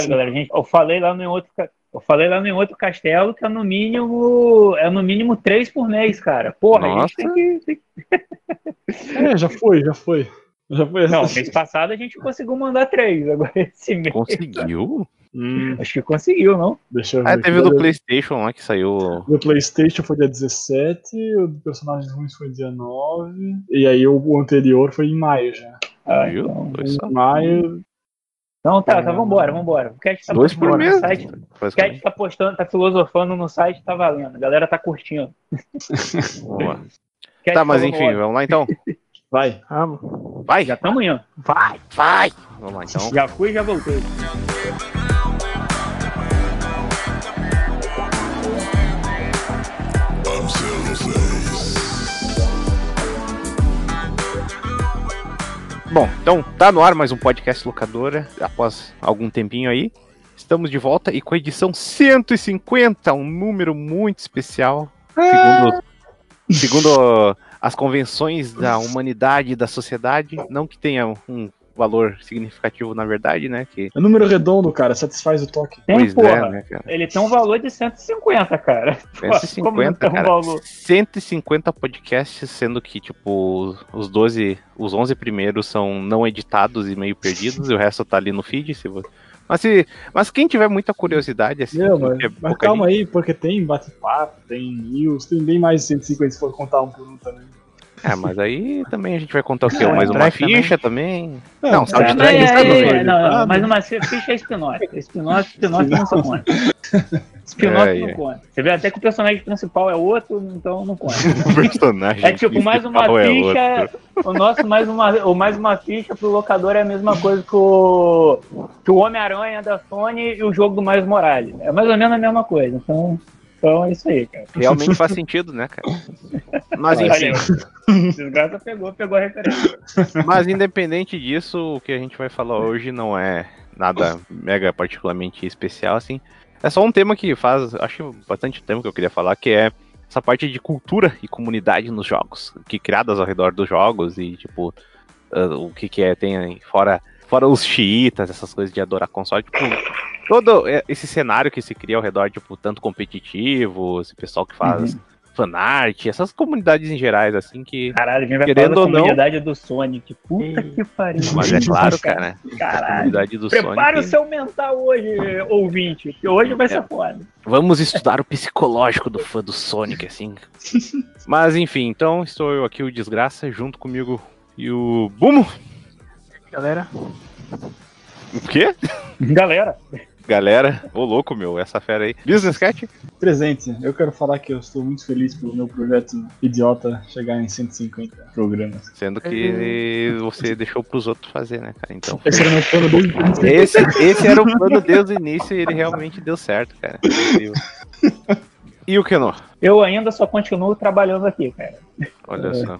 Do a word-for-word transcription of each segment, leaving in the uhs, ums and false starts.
galera, gente, eu falei lá no outro, eu falei lá no outro castelo que é no mínimo, é no mínimo três por mês, cara. Porra, Nossa. a gente tem que, tem que... É, já foi, já foi. Já foi Não, mês passado a gente conseguiu mandar três, agora esse mês. Conseguiu? Hum, Acho que conseguiu, não? deixa eu ver. Ah, teve o do PlayStation lá que saiu. O PlayStation foi dia dezessete, o do Personagens Ruins foi dia nove, e aí o, o anterior foi em maio já. Ah, Viu? então, Foi só. Em maio. Não, tá, tá, vambora, vambora. O Cat tá Dois postando por mês. no site. O Cat tá postando, tá filosofando no site, tá valendo. A galera tá curtindo. Boa. Cat Tá, mas falou no enfim, ódio. vamos lá então. Vai. Vamos. Vai, Já estamos indo. vai, vai. Vamos lá então. Já fui e já voltei. Bom, então tá no ar mais um podcast Locadora, após algum tempinho aí. Estamos de volta e com a edição cento e cinquenta, um número muito especial, segundo, segundo as convenções da humanidade e da sociedade. Não que tenha um valor significativo na verdade, né? Que... É número redondo, cara, satisfaz o toque. Tem, Pois porra. é, né, cara? Ele tem um valor de cento e cinquenta, cara. cento e cinquenta, Como não tem um cara. valor? cento e cinquenta podcasts, sendo que, tipo, os doze, os onze primeiros são não editados e meio perdidos, e o resto tá ali no feed. Se você... mas, se... mas quem tiver muita curiosidade, assim... Meu, mas, é mas calma aí, porque tem bate-papo, tem news, tem bem mais de cento e cinquenta se for contar um por um também. É, mas aí também a gente vai contar o quê? É, Mais uma track ficha também? Não, Não, sabe, soundtrack É, está é, no é, feed. não, não, mas uma ficha é spin-off. Spin-off, spin-off não só conta. Spin-off É, não é. conta. Você vê até que o personagem principal é outro, então não conta. O personagem É tipo, mais uma principal é ficha. outro. O nosso, mais uma, ou mais uma ficha pro locador é a mesma coisa que o, que o Homem-Aranha da Sony e o jogo do Miles Morales. É mais ou menos a mesma coisa. Então, então é isso aí, cara. Realmente faz sentido, né, cara? Mas Olha enfim, aí, desgraça pegou, pegou a referência. mas independente disso, o que a gente vai falar hoje não é nada mega particularmente especial, assim. É só um tema que faz, acho bastante tempo que eu queria falar, que é essa parte de cultura e comunidade nos jogos, que criadas ao redor dos jogos e, tipo, uh, o que que é, tem aí, fora, fora os xiitas, essas coisas de adorar console, tipo, todo esse cenário que se cria ao redor, tipo, tanto competitivo, esse pessoal que faz Uhum. fanart, essas comunidades em gerais, assim, que... Caralho, a gente vai Querendo falar ou da não- comunidade do Sonic. Puta que pariu. Mas é claro, cara, a Caralho. comunidade do Prepara o Sonic... seu mental hoje, ouvinte, que hoje vai ser foda. Vamos estudar o psicológico do fã do Sonic, assim. Mas enfim, então estou eu aqui, o Desgraça, junto comigo e o Bumo. Galera, O quê? Galera, Galera, ô louco, meu, essa fera aí. Business Cat? Presente, eu quero falar que eu estou muito feliz pelo meu projeto idiota chegar em cento e cinquenta programas. Sendo que você deixou pros outros fazer, né, cara? Então. Esse era meu plano desde o início. Esse, esse era o plano desde o início e ele realmente deu certo, cara. Incrível. E o Kenô? eu ainda só continuo trabalhando aqui, cara. Olha só.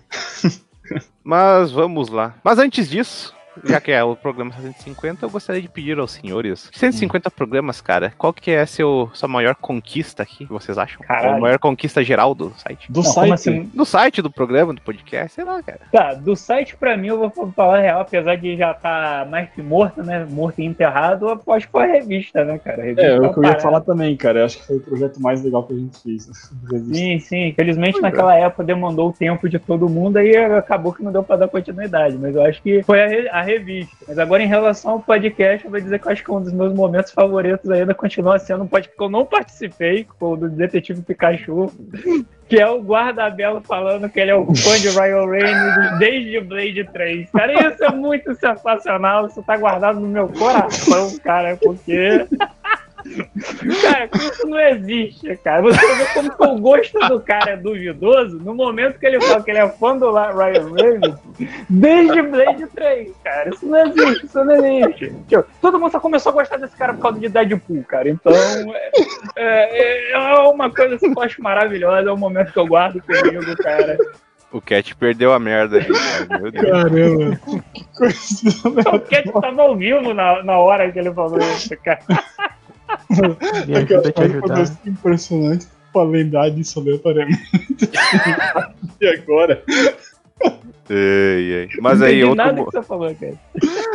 Mas vamos lá. Mas antes disso, já que é o programa cento e cinquenta, eu gostaria de pedir aos senhores. cento e cinquenta programas, cara, qual que é a seu, sua maior conquista aqui, que vocês acham? Caralho. A maior conquista geral do site? Do Não, site. como assim? Do site, do programa, do podcast, sei lá, cara. Tá, do site pra mim, eu vou falar a real, apesar de já estar mais que morto, né? Morto e enterrado, eu aposto que foi a revista, né, cara? A revista É, é é uma o que eu ia parada. falar também, cara. Eu acho que foi o projeto mais legal que a gente fez. Sim, sim. Infelizmente, naquela época demandou o tempo de todo mundo, aí acabou que não deu pra dar continuidade. Mas eu acho que foi a, re- a revista. Mas agora, em relação ao podcast, eu vou dizer que eu acho que um dos meus momentos favoritos ainda continua sendo um podcast que eu não participei, que foi o do Detetive Pikachu, que é o Guardabelo falando que ele é o fã de Ryan Reynolds desde Blade três. Cara, isso é muito sensacional. Isso tá guardado no meu coração, cara, porque... Cara, isso não existe, cara. Você vê como que o gosto do cara é duvidoso no momento que ele fala que ele é fã do La- Ryan Reynolds desde Blade três, cara. Isso não existe, isso não existe. Tipo, todo mundo só começou a gostar desse cara por causa de Deadpool, cara. Então, é, é, é uma coisa assim, que eu acho maravilhosa. É um momento que eu guardo comigo, cara. O Cat perdeu a merda ali, cara. Meu Deus. Caramba, que coisa. O Cat tava ao vivo na, na hora que ele falou isso, cara. me ajuda a te ajudar. É impressionante pra lembrar disso aleatoriamente. E agora? Ei, ei. Mas Não aí, entendi outro, nada mo- que você falou, cara.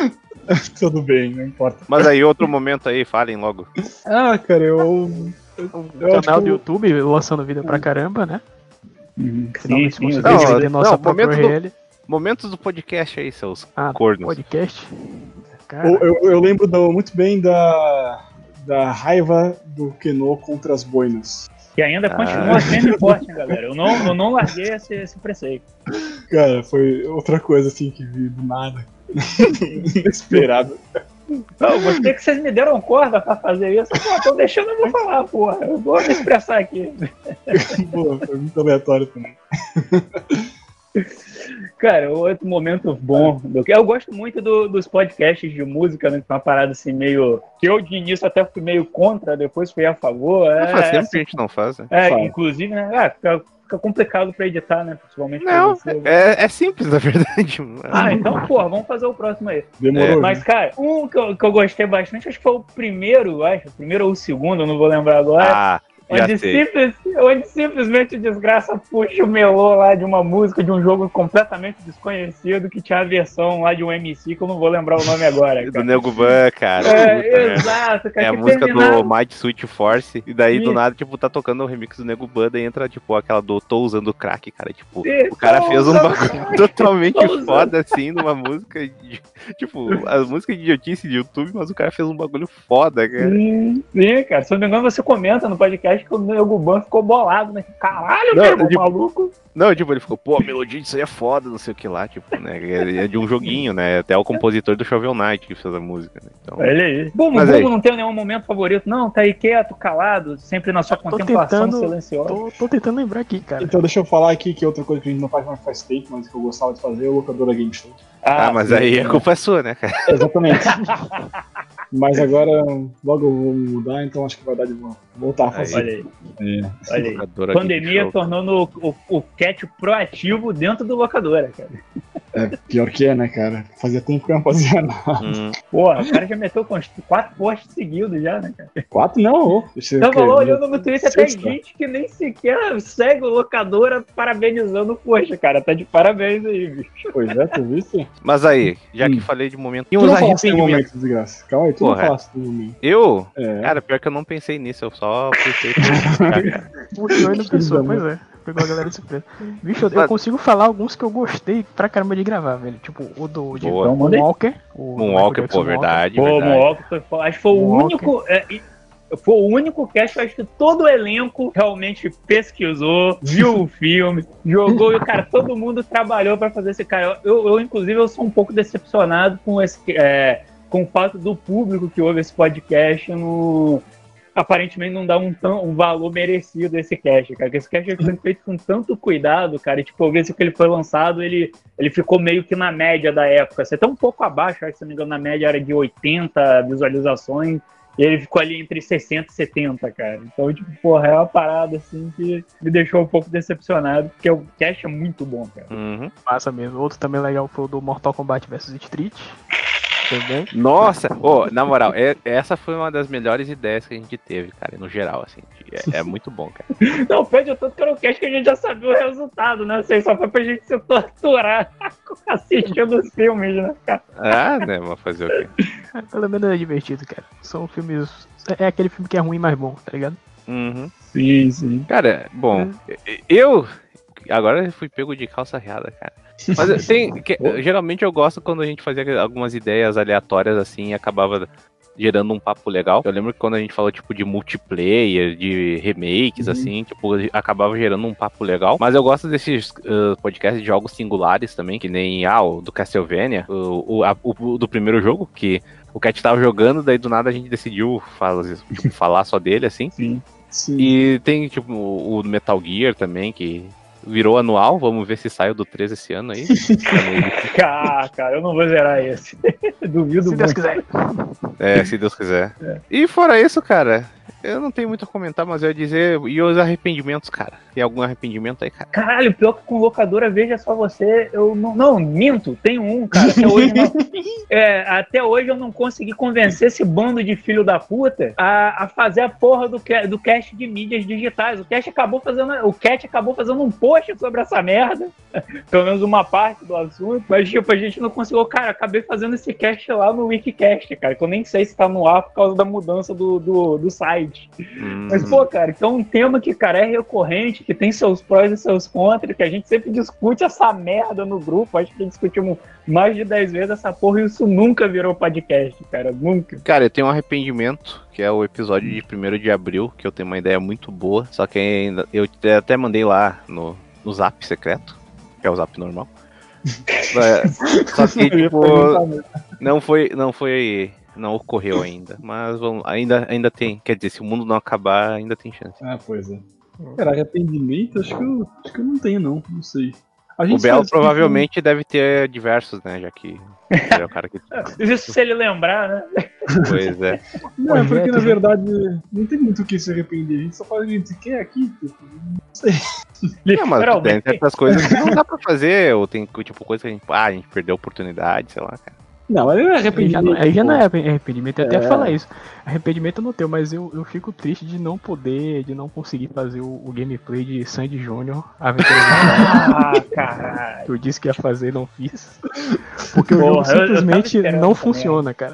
Tudo bem, não importa. Mas aí, outro momento aí, falem logo. Ah, cara, eu. Um Eu canal acho do que- YouTube lançando vídeo pra caramba, né? Sim, Finalmente sim. conseguiu Não, vender não, nossa própria momento do- U R L. Momentos do podcast aí, seus Ah, cornos. podcast. Cara, Eu, eu, eu lembro do- muito bem da, da raiva do Keno contra as boinas. Que ainda Ah. continua firme e forte, hein, galera. Eu não, eu não larguei esse, esse preceito. Cara, foi outra coisa assim que vi do nada. Inesperado. Não, gostei que vocês me deram corda pra fazer isso. Pô, tô deixando eu vou falar, porra. Eu vou me expressar aqui. Pô, foi muito aleatório também. Cara, outro momento bom. Do que eu gosto muito do- dos podcasts de música, né? Que é uma parada assim meio. Que eu de início até fui meio contra, depois fui a favor. É, Faz tempo assim, que a gente não faz, né? é, Fala. inclusive, né? Ah, fica, fica complicado pra editar, né? Principalmente pra Não, você. é, é simples, na verdade. Ah, então, porra, vamos fazer o próximo aí. Demorou. É, Mas, né? cara, um que eu, que eu gostei bastante, acho que foi o primeiro, acho, o primeiro ou o segundo, eu não vou lembrar agora. Ah, já Onde, sei. simples, onde simplesmente o desgraça puxa o melô lá de uma música de um jogo completamente desconhecido que tinha a versão lá de um M C que eu não vou lembrar o nome agora. Do Cara. Nego Ban, cara. Puta É, merda. exato, cara. É a que música terminava- do Might Sweet Force. E daí, do Isso. nada, tipo, tá tocando o remix do Nego Ban, daí entra, tipo, aquela do Tô Usando Crack, cara. Tipo, Isso, o cara tô fez um usando bagulho totalmente Tô usando. foda, assim, numa música. De, tipo, a música de idiotice de YouTube, mas o cara fez um bagulho foda, cara. Sim, sim, cara. Se eu não me engano, você comenta no podcast que o Nego Ban ficou bolado, né? Caralho, Não, meu irmão, tipo, maluco. Não, tipo, ele ficou, pô, a melodia disso aí é foda, não sei o que lá, tipo, né? É de um joguinho, né? Até o compositor do Shovel Knight que fez a música, né? Então. Olha aí. Bumo, Mas Bumo aí. não tem nenhum momento favorito, não? Tá aí quieto, calado, sempre na sua Tô contemplação tentando- silenciosa. tô, tô tentando lembrar aqui, cara. Então deixa eu falar aqui que outra coisa que a gente não faz mais faz tempo, mas que eu gostava de fazer é o Locadora Game Show. Ah, mas sim, aí sim. a culpa é sua, né, cara? Exatamente. Mas agora logo eu vou mudar, então acho que vai dar de vo- voltar a fazer. Olha aí, É. olha aí. Locadora Game Pandemia Show. tornando o, o, o cat proativo dentro do locadora, cara. É, pior que é, né, cara? Fazia tempo que eu não fazia nada. Hum. Porra, o cara já meteu com quatro posts seguidos já, né, cara? Quatro não, ô. Deixa eu- Tava lá olhando no Twitter até Sexta. gente que nem sequer segue o locadora parabenizando o post, cara. Tá de parabéns aí, bicho. Pois é, tu viste? Mas aí, já que Hum. falei de momento. Tu E não uns falaste do arrependimentos. momento, desgraça. Calma aí, tu Porra. não falaste do momento. Eu? É. Cara, pior que eu não pensei nisso, eu só pensei. cara. Puxou e não pensou, Filho da pois é. Pegou a galera de surpresa. Bicho, eu, Mas- eu consigo falar alguns que eu gostei pra caramba de gravar, velho. Tipo, o do de Boa. Então, manda aí. Moonwalker. o do Moonwalker, Michael pô, Jackson verdade, Pô, o verdade. Moonwalker foi foda. Acho que foi o Moonwalker. único. é, e- foi o único cast que eu acho que todo o elenco realmente pesquisou, viu o filme, jogou e, cara, todo mundo trabalhou pra fazer esse cara. Eu, eu, inclusive, eu sou um pouco decepcionado com esse. é, com o fato do público que ouve esse podcast no. Aparentemente não dá um, tão, um valor merecido a esse cast, cara. Porque esse cast foi feito com tanto cuidado, cara. E, tipo, eu vi que ele foi lançado, ele, ele ficou meio que na média da época. Você tá um pouco abaixo, acho que se não me engano, na média era de oitenta visualizações. E ele ficou ali entre sessenta e setenta, cara. Então, tipo, porra, é uma parada assim que me deixou um pouco decepcionado, porque o cast é muito bom, cara. Uhum. Massa mesmo. Outro também legal foi o do Mortal Kombat versus Street. Também. Nossa, ô, na moral, é- essa foi uma das melhores ideias que a gente teve, cara, no geral, assim. É, é muito bom, cara. Não, pede tanto que era um cast que a gente já sabia o resultado, né? Assim, só foi pra gente se torturar assistindo os filmes, né, cara? Ah, né, mas fazer o quê? É, pelo menos é divertido, cara. São filmes. É aquele filme que é ruim, mas bom, tá ligado? Uhum. Sim, sim. Cara, bom, eu agora eu fui pego de calça riada, cara. Mas tem, que- geralmente eu gosto quando a gente fazia algumas ideias aleatórias assim e acabava gerando um papo legal. Eu lembro que quando a gente falou tipo de multiplayer, de remakes Uhum. assim, tipo, acabava gerando um papo legal. Mas eu gosto desses uh, podcasts de jogos singulares também, que nem ah, o do Castlevania, o, o, a- o do primeiro jogo, que o Cat tava jogando, daí do nada a gente decidiu falar, tipo, falar só dele assim. Sim. Sim. E tem, tipo, o Metal Gear também, que virou anual. Vamos ver se sai o do três esse ano aí. Ah, cara, eu não vou zerar esse. Duvido Se Deus muito. quiser. É, se Deus quiser. E fora isso, cara, Eu não tenho muito a comentar, mas eu ia dizer, e os arrependimentos, cara? Tem algum arrependimento aí, cara? Caralho, pior que com locadora, veja só você, eu não, não, minto, tenho um, cara, até hoje não, é, até hoje eu não consegui convencer esse bando de filho da puta a, a fazer a porra do, do cast de mídias digitais. O cast acabou fazendo, o Cat acabou fazendo um post sobre essa merda, pelo menos uma parte do assunto, mas tipo, a gente não conseguiu, cara, acabei fazendo esse cast lá no Wikicast, cara, que eu nem sei se tá no ar por causa da mudança do, do, do site. Hum. Mas, pô, cara, então um tema que, cara, é recorrente, que tem seus prós e seus contras, que a gente sempre discute essa merda no grupo, acho que discutimos mais de dez vezes essa porra e isso nunca virou podcast, cara, nunca. Cara, eu tenho um arrependimento, que é o episódio de primeiro de abril, que eu tenho uma ideia muito boa, só que ainda, eu até mandei lá no, no Zap secreto, que é o Zap normal. Só que, tipo, não foi, não foi... Não ocorreu ainda, mas vamos, ainda, ainda tem. Quer dizer, se o mundo não acabar, ainda tem chance. Ah, pois é. Cara, arrependimento, acho que eu, acho que eu não tenho, não. Não sei. A gente o Belo provavelmente que... deve ter diversos, né? Já que é o cara que. Isso se ele lembrar, né? Pois é. Não, é porque na verdade não tem muito o que se arrepender. A gente só faz o que a gente quer aqui, tipo, não sei. Não, mas tem certas coisas que não dá pra fazer, ou tem tipo coisa que a gente. Ah, a gente perdeu a oportunidade, sei lá, cara. Não, aí não é arrependimento. Aí já não é arrependimento, eu até é. falar isso. Arrependimento não tenho, mas eu, eu fico triste de não poder, de não conseguir fazer o, o gameplay de Sandy Júnior Aventuras Ah, caralho. Que eu disse que ia fazer e não fiz. Porque Porra, o jogo simplesmente eu, eu não funciona, cara.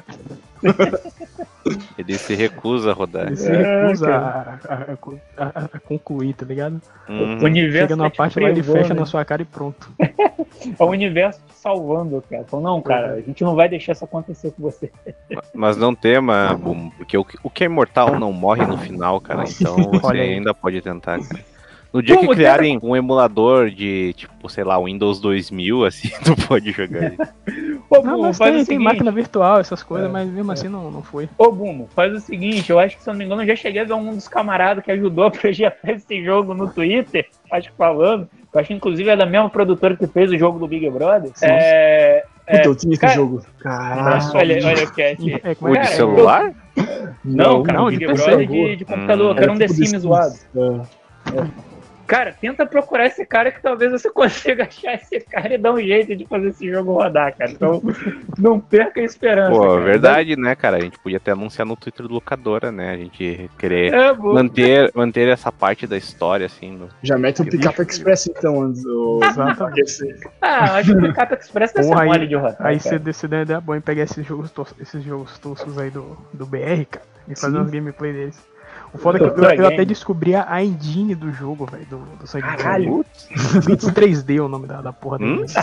Ele se recusa a rodar. Ele se recusa é, a, a, a, a concluir, tá ligado? Uhum. O universo chega numa parte lá, ele fecha né? na sua cara e pronto. É o universo te salvando, cara. Então, não, cara, a gente não vai deixar isso acontecer com você. Mas não tema, porque o, o que é imortal não morre no final, cara. Então você ainda pode tentar, cara. No dia Como que criarem um emulador de, tipo, sei lá, Windows dois mil, assim, tu pode jogar ele. Ô, Bumo, não, faz tem, o seguinte... tem máquina virtual, essas coisas, é, mas mesmo é. assim não, não foi. Ô, Bumo, faz o seguinte, eu acho que, se eu não me engano, eu já cheguei a ver um dos camaradas que ajudou a projetar esse jogo no Twitter, acho que falando, eu acho que inclusive é da mesma produtora que fez o jogo do Big Brother. É... Puta, é, eu tinha esse cara, jogo. Caralho. Olha, olha o Cat. É, o de celular? Eu... Não, cara, não, o Big de Brother de, de computador, hum. que era um The Sims zoado. É. É. Cara, tenta procurar esse cara que talvez você consiga achar esse cara e dar um jeito de fazer esse jogo rodar, cara. Então, não perca a esperança. Pô, cara. verdade, né, cara? A gente podia até anunciar no Twitter do Locadora, né? A gente querer é, manter, manter essa parte da história, assim. No... Já mete o Pickup Express, então, antes do... Ah, acho que o Pickup Express deve ser mole de rodar. Aí você decide a ideia boa em pegar esses jogos, esses jogos toscos aí do, do B R, cara, e fazer uns gameplay deles. O foda é que eu, eu, eu até descobri a engine do jogo, velho, do, do Sandy Caralho! Blitz três D é o nome da, da porra hum? dele.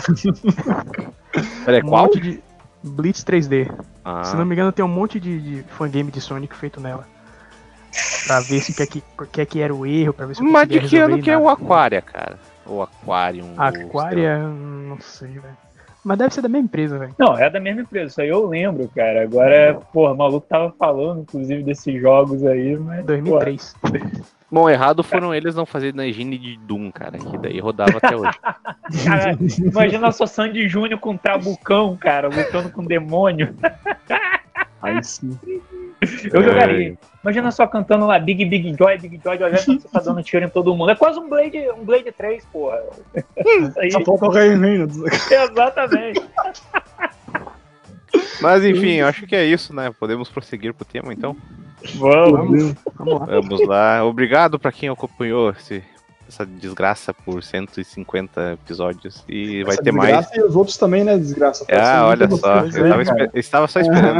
Peraí, um qual? Monte de Blitz três D. Ah. Se não me engano, tem um monte de, de fangame de Sonic feito nela. Pra ver se o que, é que, que é que era o erro, pra ver se eu Mas de que ano que é o Aquaria, cara? O Aquarium. Aquaria, não sei, velho. Mas deve ser da mesma empresa, velho. Não, é da mesma empresa, isso aí eu lembro, cara. Agora, porra, o maluco tava falando, inclusive, desses jogos aí, mas... dois mil e três. Porra. Bom, errado foram eles não fazerem na engine de Doom, cara, que daí rodava até hoje. Cara, imagina só Sandy Júnior com Trabucão, cara, lutando com demônio. Aí sim. Eu é. jogaria. Imagina só cantando lá Big Big Joy, Big Joy, olhando quando você tá dando tiro em todo mundo. É quase um Blade, um Blade três, porra. Aí... Só falta o Ryan Reynolds. Exatamente. Mas enfim, eu acho que é isso, né? Podemos prosseguir pro tema, então? Vamos. Vamos lá. Vamos lá. Obrigado pra quem acompanhou esse, essa desgraça por cento e cinquenta episódios. E essa vai ter mais. E os outros também, né? Desgraça. Ah, olha só. Eu estava, esper... eu estava só esperando.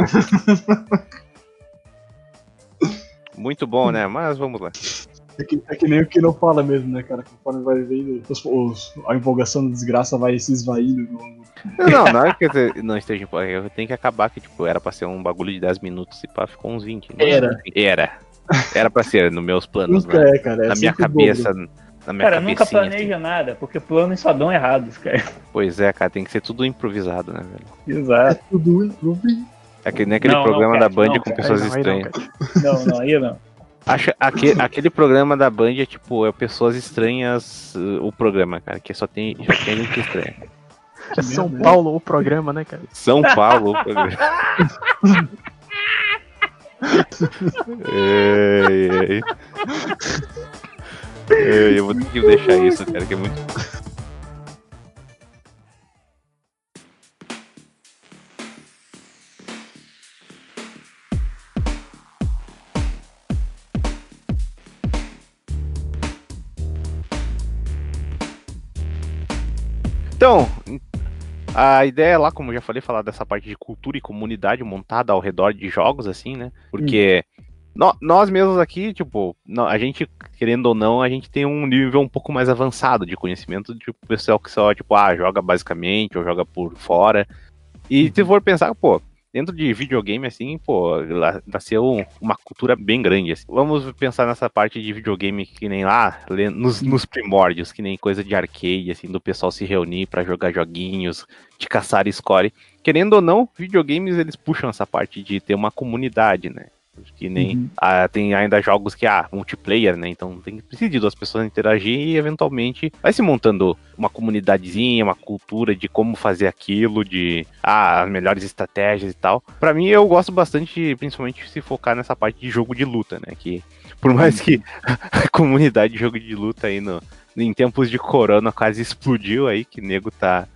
Muito bom, né? Mas vamos lá. É que, é que nem o que não fala mesmo, né, cara? Conforme vai vendo, os, os, a empolgação da desgraça vai se esvaindo. Não, não é que não esteja empolgado. Tem que acabar que, tipo, era pra ser um bagulho de dez minutos e pá, ficou uns vinte. Né? Era. Era. Era pra ser, nos meus planos, nunca né? É, cara, é na minha cabeça. Dobro. Na minha cara, nunca planeja assim. nada, porque planos só dão errados, cara. Pois é, cara, tem que ser tudo improvisado, né, velho? Exato. É tudo improvisado. É que nem aquele não, programa não, da Band não, com cara, pessoas não, estranhas. Não, não, aí não. Acho, aquele, aquele programa da Band é tipo, é pessoas estranhas uh, o programa, cara, que só tem, já tem gente estranha. É São Paulo o programa, né, cara? São Paulo o programa. Ei, ei. Ei, eu vou ter que deixar isso, cara, que é muito. Então, a ideia lá, como eu já falei, falar dessa parte de cultura e comunidade montada ao redor de jogos, assim, né? Porque hum. no, nós mesmos aqui, tipo, no, a gente, querendo ou não, a gente tem um nível um pouco mais avançado de conhecimento de tipo, pessoal que só, tipo, ah, joga basicamente ou joga por fora. E uhum. se for pensar, pô, dentro de videogame, assim, pô, nasceu uma cultura bem grande, assim. Vamos pensar nessa parte de videogame que nem lá, nos, nos primórdios, que nem coisa de arcade, assim, do pessoal se reunir pra jogar joguinhos, de caçar score. Querendo ou não, videogames, eles puxam essa parte de ter uma comunidade, né? Que nem uhum. ah, tem ainda jogos que, ah, multiplayer, né? Então tem precisa de duas pessoas interagir e eventualmente vai se montando uma comunidadezinha, uma cultura de como fazer aquilo, de ah, as melhores estratégias e tal. Pra mim, eu gosto bastante, principalmente se focar nessa parte de jogo de luta, né? Que por mais que a comunidade de jogo de luta aí no, em tempos de corona quase explodiu aí, que nego tá.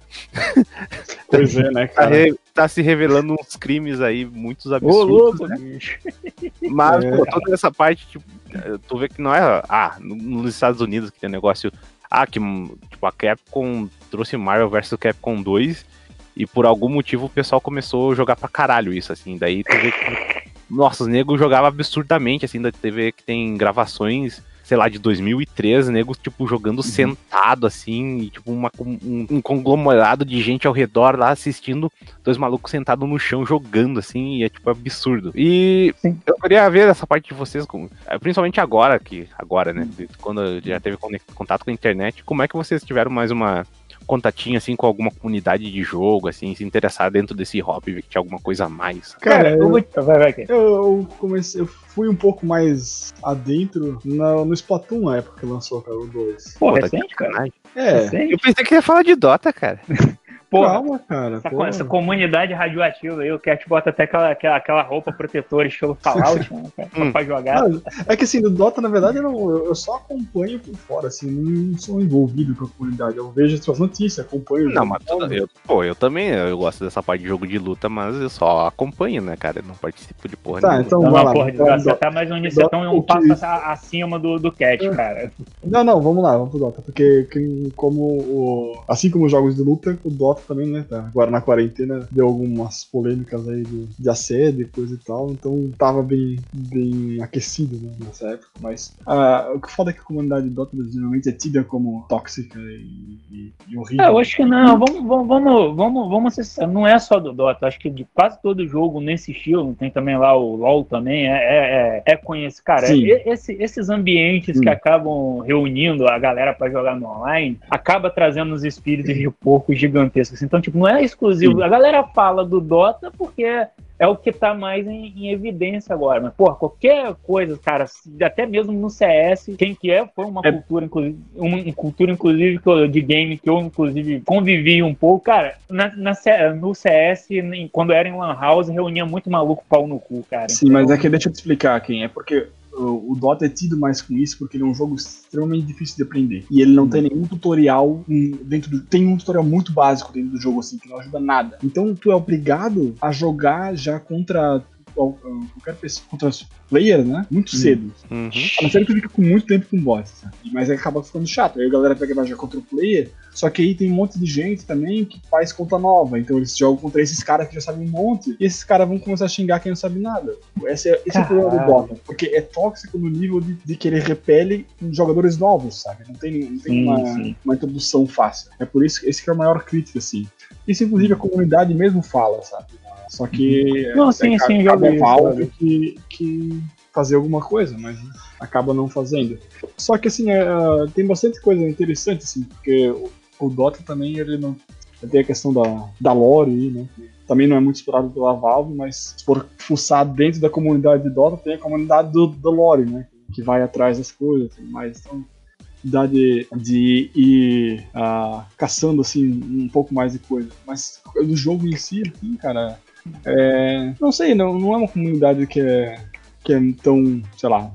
Pois é, né, cara? Tá, re, tá se revelando uns crimes aí, muitos absurdos, Ô, né? bicho. Mas, é. pô, toda essa parte, tipo, tu vê que não é, ah, nos Estados Unidos que tem um negócio, ah, que, tipo, a Capcom trouxe Marvel versus. Capcom dois e por algum motivo o pessoal começou a jogar pra caralho isso, assim, daí tu vê que, nossa, os negros jogavam absurdamente, assim, da T V que tem gravações, sei lá, de dois mil e três, nego, tipo, jogando uhum. sentado, assim, e, tipo, uma, um, um conglomerado de gente ao redor lá assistindo, dois malucos sentados no chão jogando, assim, e é, tipo, absurdo. E Sim. eu queria ver essa parte de vocês, principalmente agora, que, agora, né, quando já teve contato com a internet, como é que vocês tiveram mais uma contatinho, assim, com alguma comunidade de jogo, assim, se interessar dentro desse hobby, ver que tinha alguma coisa a mais? Cara, eu, vou... vai, vai, eu, eu comecei, eu fui um pouco mais adentro no, no Splatoon na época que lançou, cara, o dois. Pô, recente, cara? É. Recente? Eu pensei que ia falar de Dota, cara. Porra, Calma, cara. Essa, essa comunidade radioativa aí, o Cat bota até aquela, aquela, aquela roupa protetora estilo Fallout, né, cara, hum. pra jogar. Não, é que assim, do Dota, na verdade, eu, não, eu só acompanho por fora, assim, não sou envolvido com a comunidade. Eu vejo as suas notícias, acompanho. Não, mas eu, pô, eu também eu gosto dessa parte de jogo de luta, mas eu só acompanho, né, cara? Eu não participo de porra tá, nenhuma. Então, não, vai não, lá, porra, Dota, você tá mais um, você tá um passo acima do, do Cat, é. cara. Não, não, vamos lá, vamos pro Dota, porque como o, assim como os jogos de luta, o Dota também, né, tá? Agora na quarentena deu algumas polêmicas aí de, de assédio e coisa e tal, então tava bem, bem aquecido, né, nessa época, mas uh, o que foda é que a comunidade de Dota geralmente é tida como tóxica e, e, e horrível. É, eu acho que não, vamos, vamos, vamos, vamos, vamos ser sinceros, não é só do Dota, acho que de quase todo jogo nesse estilo, tem também lá o LoL também, é, é, é conhecer, cara, é, esse, esses ambientes Sim. que acabam reunindo a galera pra jogar no online, acaba trazendo os espíritos de porco gigantescos, então tipo, não é exclusivo. Sim. A galera fala do Dota porque é o que tá mais em, em evidência agora. Mas, porra, qualquer coisa, cara, até mesmo no C S, quem que é, foi uma é. cultura, inclusive, uma, uma cultura, inclusive, de game que eu, inclusive, convivi um pouco. Cara, na, na, no C S, quando era em Lan House, reunia muito maluco pau no cu, cara. Sim, então... mas é que deixa eu te explicar quem é, porque... O Dota é tido mais com isso porque ele é um jogo extremamente difícil de aprender. E ele não hum. tem nenhum tutorial dentro do... Tem um tutorial muito básico dentro do jogo, assim, que não ajuda nada. Então tu é obrigado a jogar já contra... qualquer pessoa, contra os players, né? Muito cedo. Uhum. A não ser que tu fica com muito tempo com bots, sabe? Mas aí acaba ficando chato. Aí a galera pega mais já contra o player, só que aí tem um monte de gente também que faz conta nova. Então eles jogam contra esses caras que já sabem um monte, e esses caras vão começar a xingar quem não sabe nada. Esse é, esse é o problema do Dota, porque é tóxico no nível de, de que ele repele jogadores novos, sabe? Não tem, não tem sim, uma, sim. uma introdução fácil. É por isso que esse que é a maior crítica, assim. Isso, inclusive, a comunidade mesmo fala, sabe? Só que não, sim, é, sim, acaba a Valve que, que fazer alguma coisa, mas acaba não fazendo. Só que assim, é, tem bastante coisa interessante, assim, porque o, o Dota também ele não ele tem a questão da, da lore aí, né? Também não é muito explorado pela Valve, mas se for fuçar dentro da comunidade de Dota, tem a comunidade do, do lore, né? Que vai atrás das coisas, mas então dá de, de ir uh, caçando assim um pouco mais de coisa. Mas do jogo em si, assim, cara. É, não sei, não, não é uma comunidade que é, que é tão, sei lá,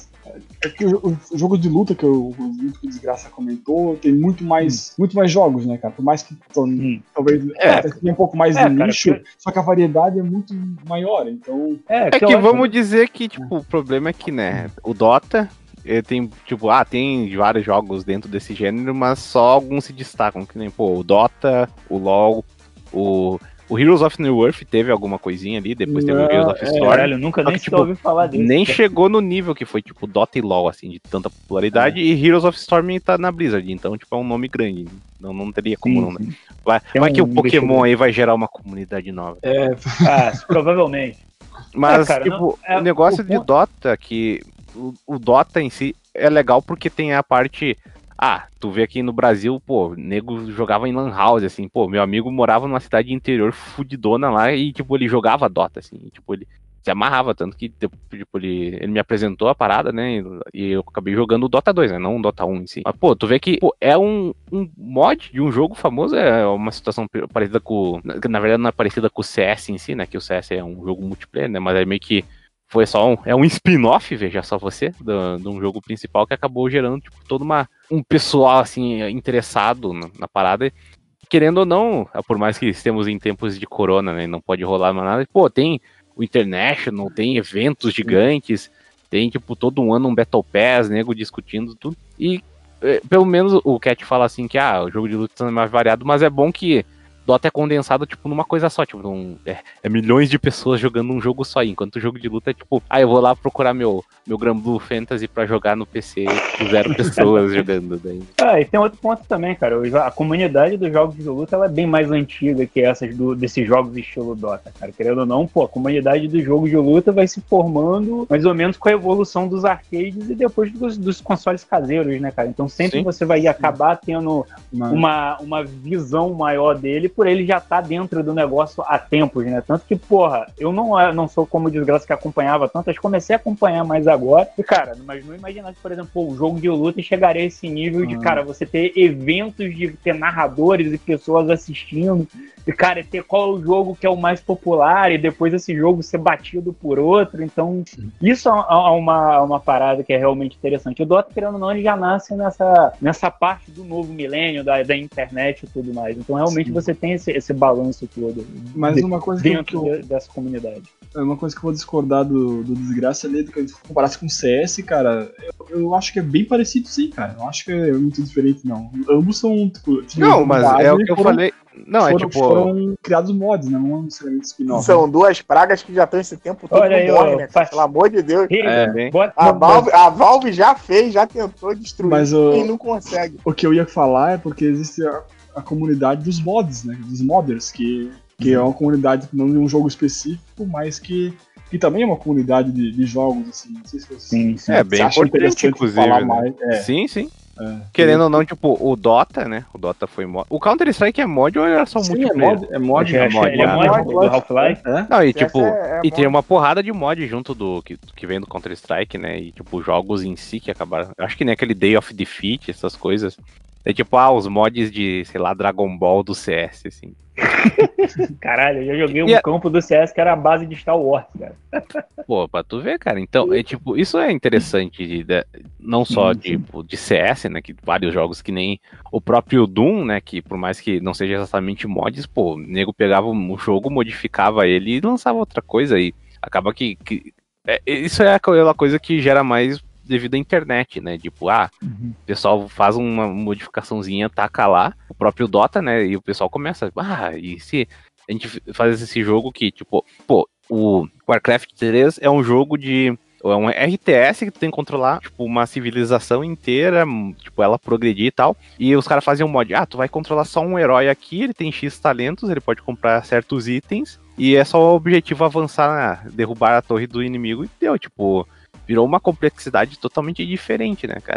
é que o, o jogo de luta que o, o Desgraça comentou tem muito mais, hum. muito mais jogos, né, cara? Por mais que tô, hum. talvez é. tenha um pouco mais é, de cara, nicho, que... só que a variedade é muito maior, então... É, é que, que vamos acho... dizer que, tipo, o problema é que, né, o Dota... Ele tem, tipo, ah, tem vários jogos dentro desse gênero, mas só alguns se destacam, que nem, pô, o Dota, o LoL, o, o Heroes of New Earth teve alguma coisinha ali, depois não, teve o Heroes of Storm. É, caralho, nunca nem que, tipo, ouvi falar desse. Nem cara. Chegou no nível que foi, tipo, Dota e LoL, assim, de tanta popularidade, é. E Heroes of Storm tá na Blizzard, então, tipo, é um nome grande, não, não teria como sim, não, né? Vai, vai um que o Pokémon aí vai gerar uma comunidade nova. É, ah, provavelmente. Mas, é, cara, tipo, não, é, o negócio o de Dota, que... O, o Dota em si é legal porque tem a parte... Ah, tu vê aqui no Brasil, pô, nego jogava em lan house, assim, pô, meu amigo morava numa cidade interior fudidona lá e, tipo, ele jogava Dota, assim, e, tipo, ele se amarrava, tanto que, tipo, ele, ele me apresentou a parada, né, e eu acabei jogando o Dota dois, né, não o Dota um em si. Mas, pô, tu vê que, pô, é um, um mod de um jogo famoso, é uma situação parecida com... Na verdade não é parecida com o C S em si, né, que o C S é um jogo multiplayer, né, mas é meio que foi só um, é um spin-off, veja só você, de um jogo principal que acabou gerando, tipo, todo uma, um pessoal, assim, interessado na, na parada, querendo ou não, por mais que estemos em tempos de corona, né, não pode rolar mais nada, pô, tem o International, tem eventos gigantes, tem, tipo, todo um ano um Battle Pass, nego discutindo tudo, e é, pelo menos o Cat fala assim que, ah, o jogo de luta é mais variado, mas é bom que Dota é condensado, tipo, numa coisa só, tipo, um, é, é milhões de pessoas jogando um jogo só, enquanto o jogo de luta é tipo, ah, eu vou lá procurar meu, meu Granblue Fantasy pra jogar no P C com zero pessoas jogando. Daí. Ah, e tem outro ponto também, cara, a comunidade dos jogos de luta, ela é bem mais antiga que essas do, desses jogos estilo Dota, cara, querendo ou não, pô, a comunidade dos jogos de luta vai se formando mais ou menos com a evolução dos arcades e depois dos, dos consoles caseiros, né, cara, então sempre sim, você vai acabar tendo uma, uma visão maior dele por ele já tá dentro do negócio há tempos, né? Tanto que, porra, eu não, não sou como Desgraça que acompanhava tantas, comecei a acompanhar mais agora. E, cara, mas não imaginava que, por exemplo, pô, o jogo de luta chegaria a esse nível de, cara, você ter eventos de ter narradores e pessoas assistindo. E, cara, ter qual é o jogo que é o mais popular e depois esse jogo ser batido por outro. Então, isso é uma, uma parada que é realmente interessante. O Dota, querendo ou não, ele já nasce nessa, nessa parte do novo milênio, da, da internet e tudo mais. Então, realmente, sim, você tem esse, esse balanço todo. Mas de, uma coisa dentro que eu, dessa comunidade. É uma coisa que eu vou discordar do, do Desgraça ali, do que a gente comparasse com o C S, cara, eu, eu acho que é bem parecido sim, cara. Eu não acho que é muito diferente, não. Ambos são, tipo... Não, mas é o que eu foram, falei... Não, foram, é tipo... Foram criados mods, né? Não necessariamente spin-off. São duas pragas que já estão esse tempo todo Olha no morre, aí, né? faz... Pelo amor de Deus. É, bem... a, Valve, a Valve já fez, já tentou destruir, mas, o... e não consegue. O que eu ia falar é porque existe a, a comunidade dos mods, né? Dos modders, que, que uhum. é uma comunidade não de um jogo específico, mas que... que também é uma comunidade de, de jogos, assim, não sei se você, sim, sim. É bem importante, inclusive, falar né? mais. É. Sim, sim. É. Querendo ou não, tipo, o Dota, né? O Dota foi mod. O Counter-Strike é mod ou era só sim, multiplayer? É mod, é mod. É mod, ele é mod do Half-Life. É? Não, e tipo, é, é e tem uma porrada de mod junto do que, que vem do Counter-Strike, né? E tipo, jogos em si que acabaram. Eu acho que nem aquele Day of Defeat, essas coisas. É tipo, ah, os mods de, sei lá, Dragon Ball do C S, assim. Caralho, eu já joguei um e campo do C S que era a base de Star Wars, cara. Pô, pra tu ver, cara. Então, é tipo, isso é interessante, de, de, não só tipo, de C S, né, que vários jogos que nem o próprio Doom, né, que por mais que não seja exatamente mods, pô, o nego pegava um jogo, modificava ele e lançava outra coisa aí. Acaba que, que é, isso é aquela coisa que gera mais devido à internet, né? Tipo, ah, uhum. o pessoal faz uma modificaçãozinha, taca lá, o próprio Dota, né? E o pessoal começa, ah, e se a gente faz esse jogo que, tipo, pô, o Warcraft três é um jogo de... é um R T S que tu tem que controlar, tipo, uma civilização inteira, tipo, ela progredir e tal, e os caras fazem um mod, ah, tu vai controlar só um herói aqui, ele tem X talentos, ele pode comprar certos itens, e é só o objetivo avançar, derrubar a torre do inimigo, e deu, tipo... virou uma complexidade totalmente diferente, né, cara? E,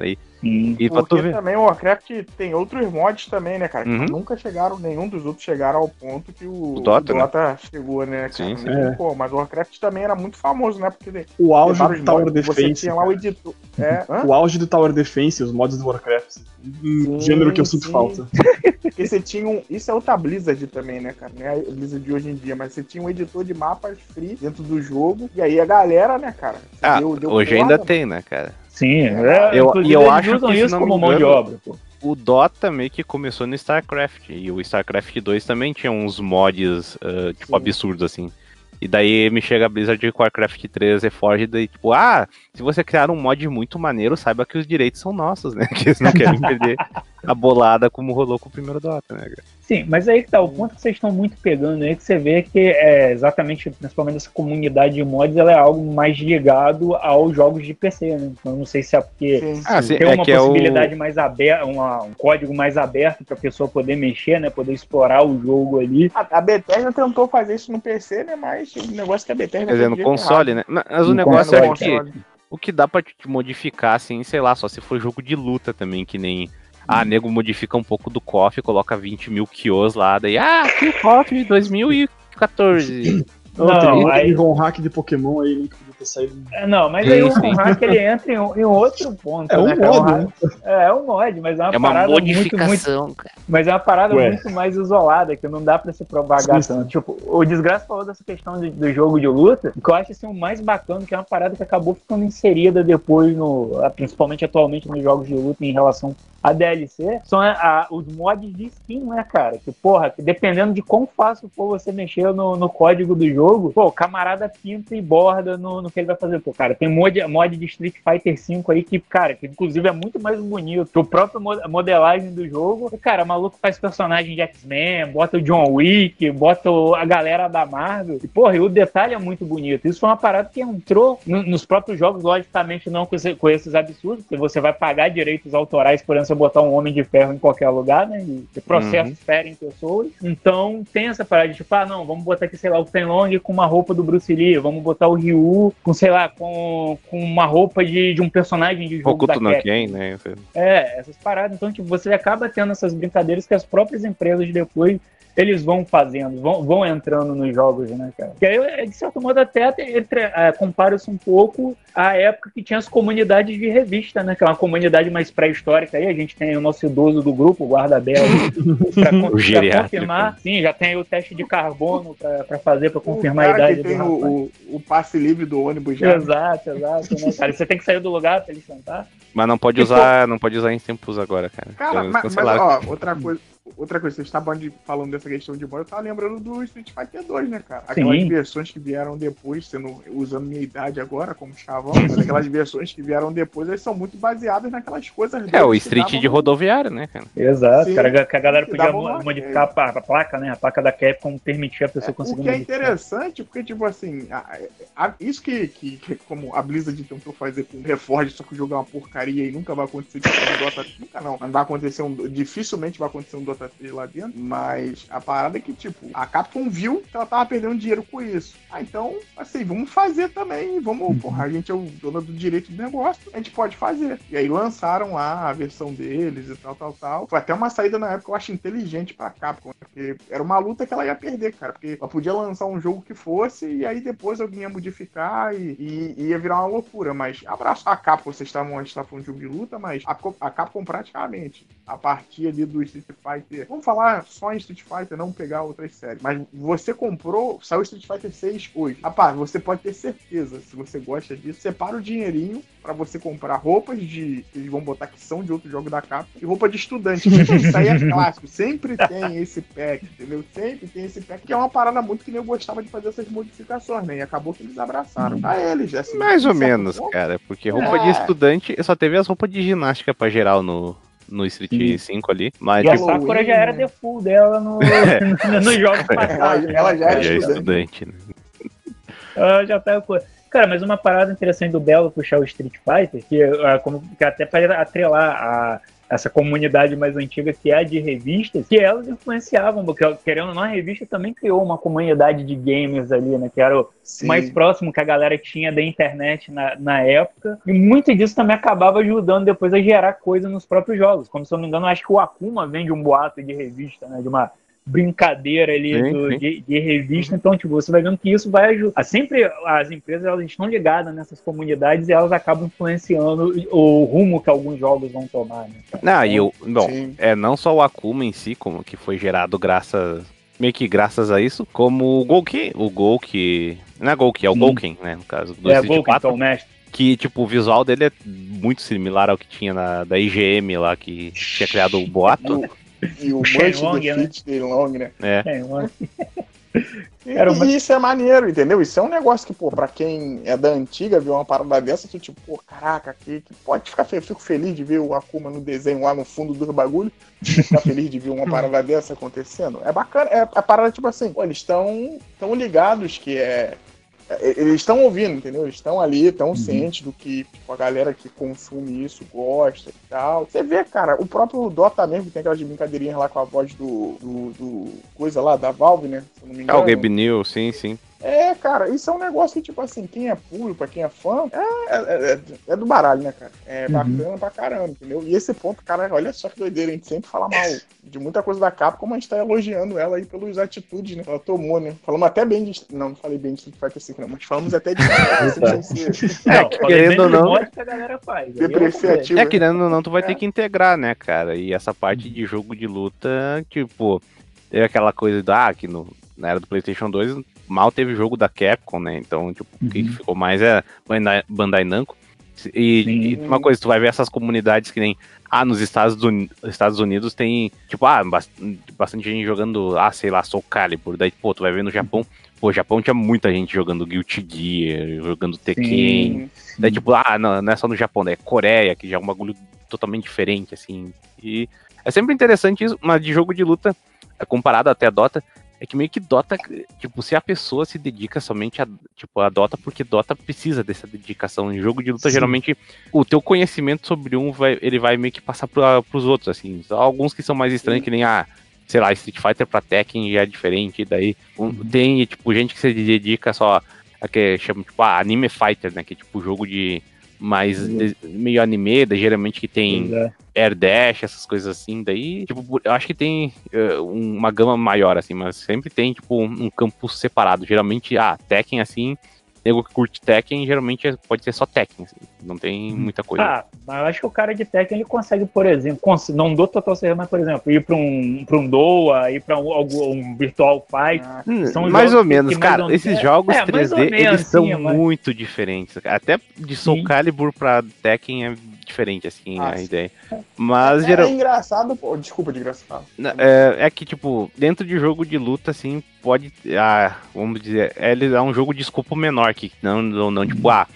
Sim. E pra tu Porque ver. também o Warcraft tem outros mods também, né, cara? Que Uhum. nunca chegaram, nenhum dos outros chegaram ao ponto que o, O Dota, o Dota chegou, né, cara? Sim, sim. Não É. Pô, mas o Warcraft também era muito famoso, né? Porque tem O auge vários do Tower mods, você Defense. tinha lá o cara. editor. É, hã? O auge do Tower Defense, os mods do Warcraft. Um Sim, gênero que eu sinto sim. falta. Porque você tinha um. Isso é outra Blizzard também, né, cara? Não é a Blizzard de hoje em dia, mas você tinha um editor de mapas free dentro do jogo. E aí a galera, né, cara? Ah, deu- deu hoje corda, ainda mano. tem, né, cara? Sim, é, Eu- inclusive e eu eles acho usam que, se isso não me como mão de engano, obra, pô. O Dota meio que começou no StarCraft. E o StarCraft dois também tinha uns mods, ah, tipo, Sim. absurdos, assim. E daí me chega a Blizzard com Warcraft três Reforged e tipo, ah, se você criar um mod muito maneiro, saiba que os direitos são nossos, né? Que eles não querem perder a bolada como rolou com o primeiro Dota, né, cara? Sim, mas aí que tá, o ponto que vocês estão muito pegando aí, que você vê que é exatamente, principalmente essa comunidade de mods, ela é algo mais ligado aos jogos de P C, né? Então eu não sei se é porque Sim. Ah, sim, tem é uma que é o- possibilidade mais aberta, uma- um código mais aberto pra pessoa poder mexer, né? Poder explorar o jogo ali. A, a Bethesda tentou fazer isso no P C, né? Mas o negócio que a Bethesda Quer dizer, no fez de jeito console, errado. né? Mas o No negócio É, é no que console. o que dá pra te modificar, assim, sei lá, só se for jogo de luta também, que nem. Ah, nego modifica um pouco do K O F, coloca vinte mil Kios lá, daí, ah, aqui o K O F dois mil e quatorze. Não, Não, tem muito aí- ROM hack de Pokémon aí, né, que podia ter saído. É, não, mas Sim, aí o sim. hack ele entra em, um- em outro ponto, É um né, cara? mod, hack- É, é um mod, mas é uma É uma parada muito, muito, modificação, cara. mas é uma parada Ué. muito mais isolada, que não dá pra se propagar Sim, sim. tanto. Tipo, o Desgraça falou dessa questão de- do jogo de luta, que eu acho assim, o mais bacana, que é uma parada que acabou ficando inserida depois, no, principalmente atualmente nos jogos de luta em relação a D L C, são a- a- os mods de skin, né, cara? Que, porra, que dependendo de quão fácil for você mexer no, no código do jogo, pô, o camarada pinta e borda no, no que ele vai fazer. Pô, cara, tem mod, mod de Street Fighter cinco aí que, cara, que inclusive é muito mais bonito que o próprio mo- modelagem do jogo. E, cara, o maluco faz personagem de X-Men, bota o John Wick, bota o- a galera da Marvel. E, porra, e o detalhe é muito bonito. Isso foi uma parada que entrou no- nos próprios jogos, logicamente não com, esse- com esses absurdos, porque você vai pagar direitos autorais por você botar um Homem de Ferro em qualquer lugar, né? E, e processos Uhum. ferem pessoas. Então tem essa parada de tipo, ah, não, vamos botar aqui, sei lá, o Fenlong com uma roupa do Bruce Lee, vamos botar o Ryu com, sei lá, com, com uma roupa de, de um personagem de jogo Hokuto da no Capcom. Ken, né? É, essas paradas. Então, tipo, você acaba tendo essas brincadeiras que as próprias empresas depois eles vão fazendo, vão, vão entrando nos jogos, né, cara? Que aí, de certo modo, até entre, é, compara-se um pouco à época que tinha as comunidades de revista, né? Que é uma comunidade mais pré-histórica aí. A gente tem o nosso idoso do grupo, o Guarda Belo, pra, con- O pra geriátrico. confirmar. Sim, já tem aí o teste de carbono pra, pra fazer, pra O confirmar a cara idade que tem do o, rapaz. o, o passe livre do ônibus já. Exato, exato, né, cara? Você tem que sair do lugar pra ele sentar. Mas não pode Tipo- usar, não pode usar em tempos agora, cara. Cara, Eles mas, mas, cancelaram. ó, outra coisa, outra coisa, vocês estavam de- falando dessa questão de mod, eu tava lembrando do Street Fighter dois, né, cara? Aquelas Sim. versões que vieram depois, sendo, usando minha idade agora como chavão, mas aquelas versões que vieram depois, elas são muito baseadas naquelas coisas. É, o doidas que Street davam de no- rodoviário, né, cara? Exato, Sim, cara, que a galera que podia dava mo- uma- modificar a, pa- a placa, né? A placa da Capcom permitia a É, pessoa o conseguir que é modificar. interessante, porque, tipo assim, a- a- isso que, que, que como a Blizzard tentou fazer com o Reforged, só que o jogo é uma porcaria e nunca vai acontecer tipo, um Dota, nunca não, não vai acontecer um, dificilmente vai acontecer um Dota três lá dentro, mas a parada é que, tipo, a Capcom viu que ela tava perdendo dinheiro com isso. Ah, então, assim, vamos fazer também, vamos, porra, a gente é o dono do direito do negócio, a gente pode fazer. E aí lançaram lá a versão deles e tal, tal, tal. Foi até uma saída na época que eu acho inteligente pra Capcom, porque era uma luta que ela ia perder, cara, porque ela podia lançar um jogo que fosse e aí depois alguém ia modificar e, e- e ia virar uma loucura, mas abraço a Capcom, vocês estavam antes estavam falando de jogo de luta, mas a, Co- a Capcom praticamente, a partir ali do Street Fighter, vamos falar só em Street Fighter, não pegar outras séries, mas você comprou, saiu Street Fighter seis hoje, rapaz, você pode ter certeza, se você gosta disso, separa o dinheirinho pra você comprar roupas de, que eles vão botar que são de outro jogo da Capcom, e roupa de estudante, isso aí é clássico, sempre tem esse pack, entendeu? Sempre tem esse pack, que é uma parada muito que nem eu gostava de fazer essas modificações, né? E acabou que eles abraçaram a eles, assim. Mais ou de certo menos, ponto. cara, porque roupa de É. estudante, só teve as roupas de ginástica pra geral no, no Street Sim. cinco ali, mas E a tipo, Halloween, Sakura já era né? default dela no, nos jogos passados. Ela- ela já era já é estudante. estudante, né? Ela já tá. Cara, mas uma parada interessante do Belo puxar o Street Fighter, que, ah, como, que até para atrelar a, essa comunidade mais antiga que é a de revistas, que elas influenciavam, porque querendo ou não, a revista também criou uma comunidade de gamers ali, né, que era o Sim. mais próximo que a galera tinha da internet na, na época, e muito disso também acabava ajudando depois a gerar coisa nos próprios jogos, como se eu não me engano, acho que o Akuma vem de um boato de revista, né, de uma brincadeira ali Sim, do, sim. De, de revista, então tipo, você vai vendo que isso vai ajudar. Sempre as empresas elas estão ligadas nessas comunidades e elas acabam influenciando o rumo que alguns jogos vão tomar, né? Não, e o, bom, Sim. é não só o Akuma em si, como que foi gerado graças, meio que graças a isso, como o Golki, o Golki, não é Golki, é o Sim. Golken, né, no caso, do É, Street Vulcan, quatro, então, mestre. que, tipo, o visual dele é muito similar ao que tinha na, da I G M lá, que tinha criado o boato. E o O Munch Shenlong, do né? Fit de Long, né? É. É, uma... E, Era uma- e isso é maneiro, entendeu? Isso é um negócio que, pô, pra quem é da antiga, ver uma parada dessa, tu tipo, pô, caraca, que, que pode ficar feliz. Fico feliz de ver o Akuma no desenho lá no fundo do bagulho. Ficar feliz de ver uma parada dessa acontecendo. É bacana, é a parada tipo assim, pô, eles estão tão ligados que é. é- Eles estão ouvindo, entendeu? Eles estão ali, estão cientes do que tipo, a galera que consome isso gosta e tal. Você vê, cara, o próprio Dota mesmo, que tem aquelas brincadeirinhas lá com a voz do, do, do coisa lá, da Valve, né? Se eu não me É engano. o Gabe New, sim, sim. É, cara, isso é um negócio que, tipo assim, quem é puro, pra quem é fã, é, é, é- é do baralho, né, cara? É bacana pra caramba, entendeu? E esse ponto, cara, olha só que doideira, a gente sempre fala mal de muita coisa da Capcom, como a gente tá elogiando ela aí pelas atitudes, né? Ela tomou, né? Falamos até bem de... Não, não falei bem de Street Fighter cinco, não, mas falamos até de sem ser Não, É, falei querendo bem ou do não- mod que a galera faz. Aí é outra coisa. depreciativo. É, querendo ou não, tu vai É. ter que integrar, né, cara? E essa parte de jogo de luta, tipo, teve aquela coisa da, ah, que no, na era do PlayStation dois, mal teve jogo da Capcom, né? Então, tipo, o que Uhum. ficou mais é Bandai, Bandai Namco. E, Sim. e uma coisa, tu vai ver essas comunidades que nem, ah, nos Estados, Uni- Estados Unidos tem, tipo, ah, bas- bastante gente jogando, ah, sei lá, Soul Calibur. Daí, pô, tu vai ver no Japão, pô, o Japão tinha muita gente jogando Guilty Gear, jogando Tekken. Sim. Daí, tipo, ah, não, não é só no Japão, daí é Coreia, que já é um bagulho totalmente diferente, assim. E é sempre interessante isso, mas de jogo de luta, comparado até a Dota, é que meio que Dota, tipo, se a pessoa se dedica somente a, tipo, a Dota, porque Dota precisa dessa dedicação. Em jogo de luta, Sim. geralmente, o teu conhecimento sobre um, vai, ele vai meio que passar pra, pros outros, assim. Só alguns que são mais estranhos, que nem, ah, sei lá, Street Fighter pra Tekken já é diferente, daí um, tem, tipo, gente que se dedica só a que chama, tipo, ah, Anime Fighter, né, que é, tipo, jogo de mais, de- meio anime, daí, geralmente que tem Pois é. Air Dash, essas coisas assim, daí, tipo, eu acho que tem eh, um- uma gama maior, assim, mas sempre tem, tipo, um, um campo separado. Geralmente, ah, Tekken, assim, nego que curte Tekken, geralmente é- pode ser só Tekken, assim, não tem muita coisa. Ah, mas eu acho que o cara de Tekken ele consegue, por exemplo, cons- não dou total certeza, mas, por exemplo, ir pra um, pra um Doa, ir pra um, algum- um Virtual Fight. Ah, Hum, são mais jogos ou que- menos, que mais cara, ou menos- esses é, jogos é, mais três D, ou menos, eles são sim, mas- muito diferentes. Até de Soul Sim. Calibur pra Tekken é diferente, assim, Ah, a sim. ideia. Mas, é, geral... é engraçado, pô. Desculpa de graça. Fala. É, é que, tipo, dentro de jogo de luta, assim, pode. Ah, vamos dizer, é, ele é um jogo de escopo menor, que não, não, não tipo, ah,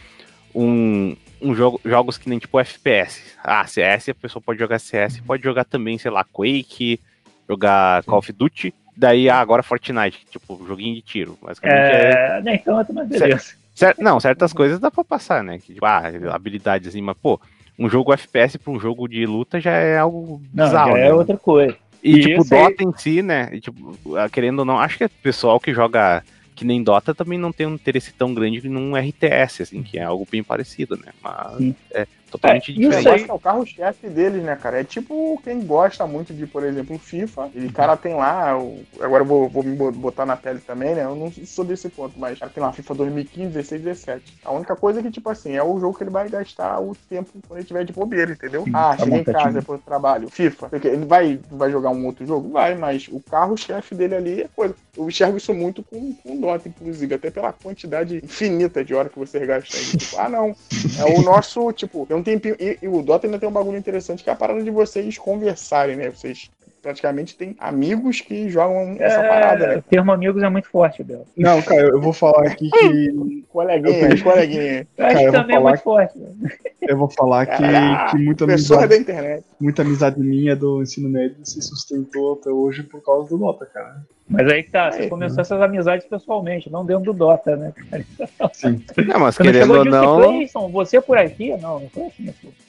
um, um jogo, jogos que nem tipo F P S. Ah, C S, a pessoa pode jogar C S, pode jogar também, sei lá, Quake, jogar Call of Duty. Daí, ah, agora Fortnite, tipo, joguinho de tiro. Basicamente é. É, nem tanto, mas beleza. cer- não, certas coisas dá pra passar, né? Que, tipo, ah, habilidades assim, mas, pô, um jogo F P S pra um jogo de luta já é algo Não, bizarro, já né? é outra coisa. E, E tipo, esse aí- Dota em si, né? e, tipo, ah, querendo ou não, acho que o pessoal que joga que nem Dota também não tem um interesse tão grande num R T S, assim, que é algo bem parecido, né? Mas Sim. é totalmente É, e Eu isso diferente. acho que é o carro-chefe deles, né, cara? É tipo quem gosta muito de, por exemplo, FIFA. E o cara tem lá. O... Agora eu vou, vou me botar na pele também, né? Eu não sou desse ponto, mas o cara tem lá FIFA dois mil e quinze, dezesseis, dezessete. A única coisa é que, tipo assim, é o jogo que ele vai gastar o tempo quando ele tiver de bobeira, entendeu? Sim, ah, tá cheguei em montadinho. casa depois do trabalho. FIFA. Ele vai, vai jogar um outro jogo? Vai, mas o carro-chefe dele ali é coisa. Eu enxergo isso muito com, com Dota, inclusive, até pela quantidade infinita de hora que você gasta aí. Tipo, ah, não. É o nosso, tipo, tem um tempinho. E, e o Dota ainda tem um bagulho interessante que é a parada de vocês conversarem, né? Vocês praticamente têm amigos que jogam essa parada, É, né? o termo amigos é muito forte, Bel. Não, cara, eu vou falar aqui que. Coleguinha, coleguinha. Eu acho Cara, que eu vou também é falar muito forte. Né? Eu vou falar que, Ah, que muita, pessoa amizade, da internet. muita amizade minha do ensino médio se sustentou até hoje por causa do Dota, cara. Mas aí que tá, você Aí, começou essas amizades pessoalmente, não dentro do Dota, né? Sim. Não, mas Você não querendo chegou ou de não. Clayson, você por aqui? Não, não foi assim, pô.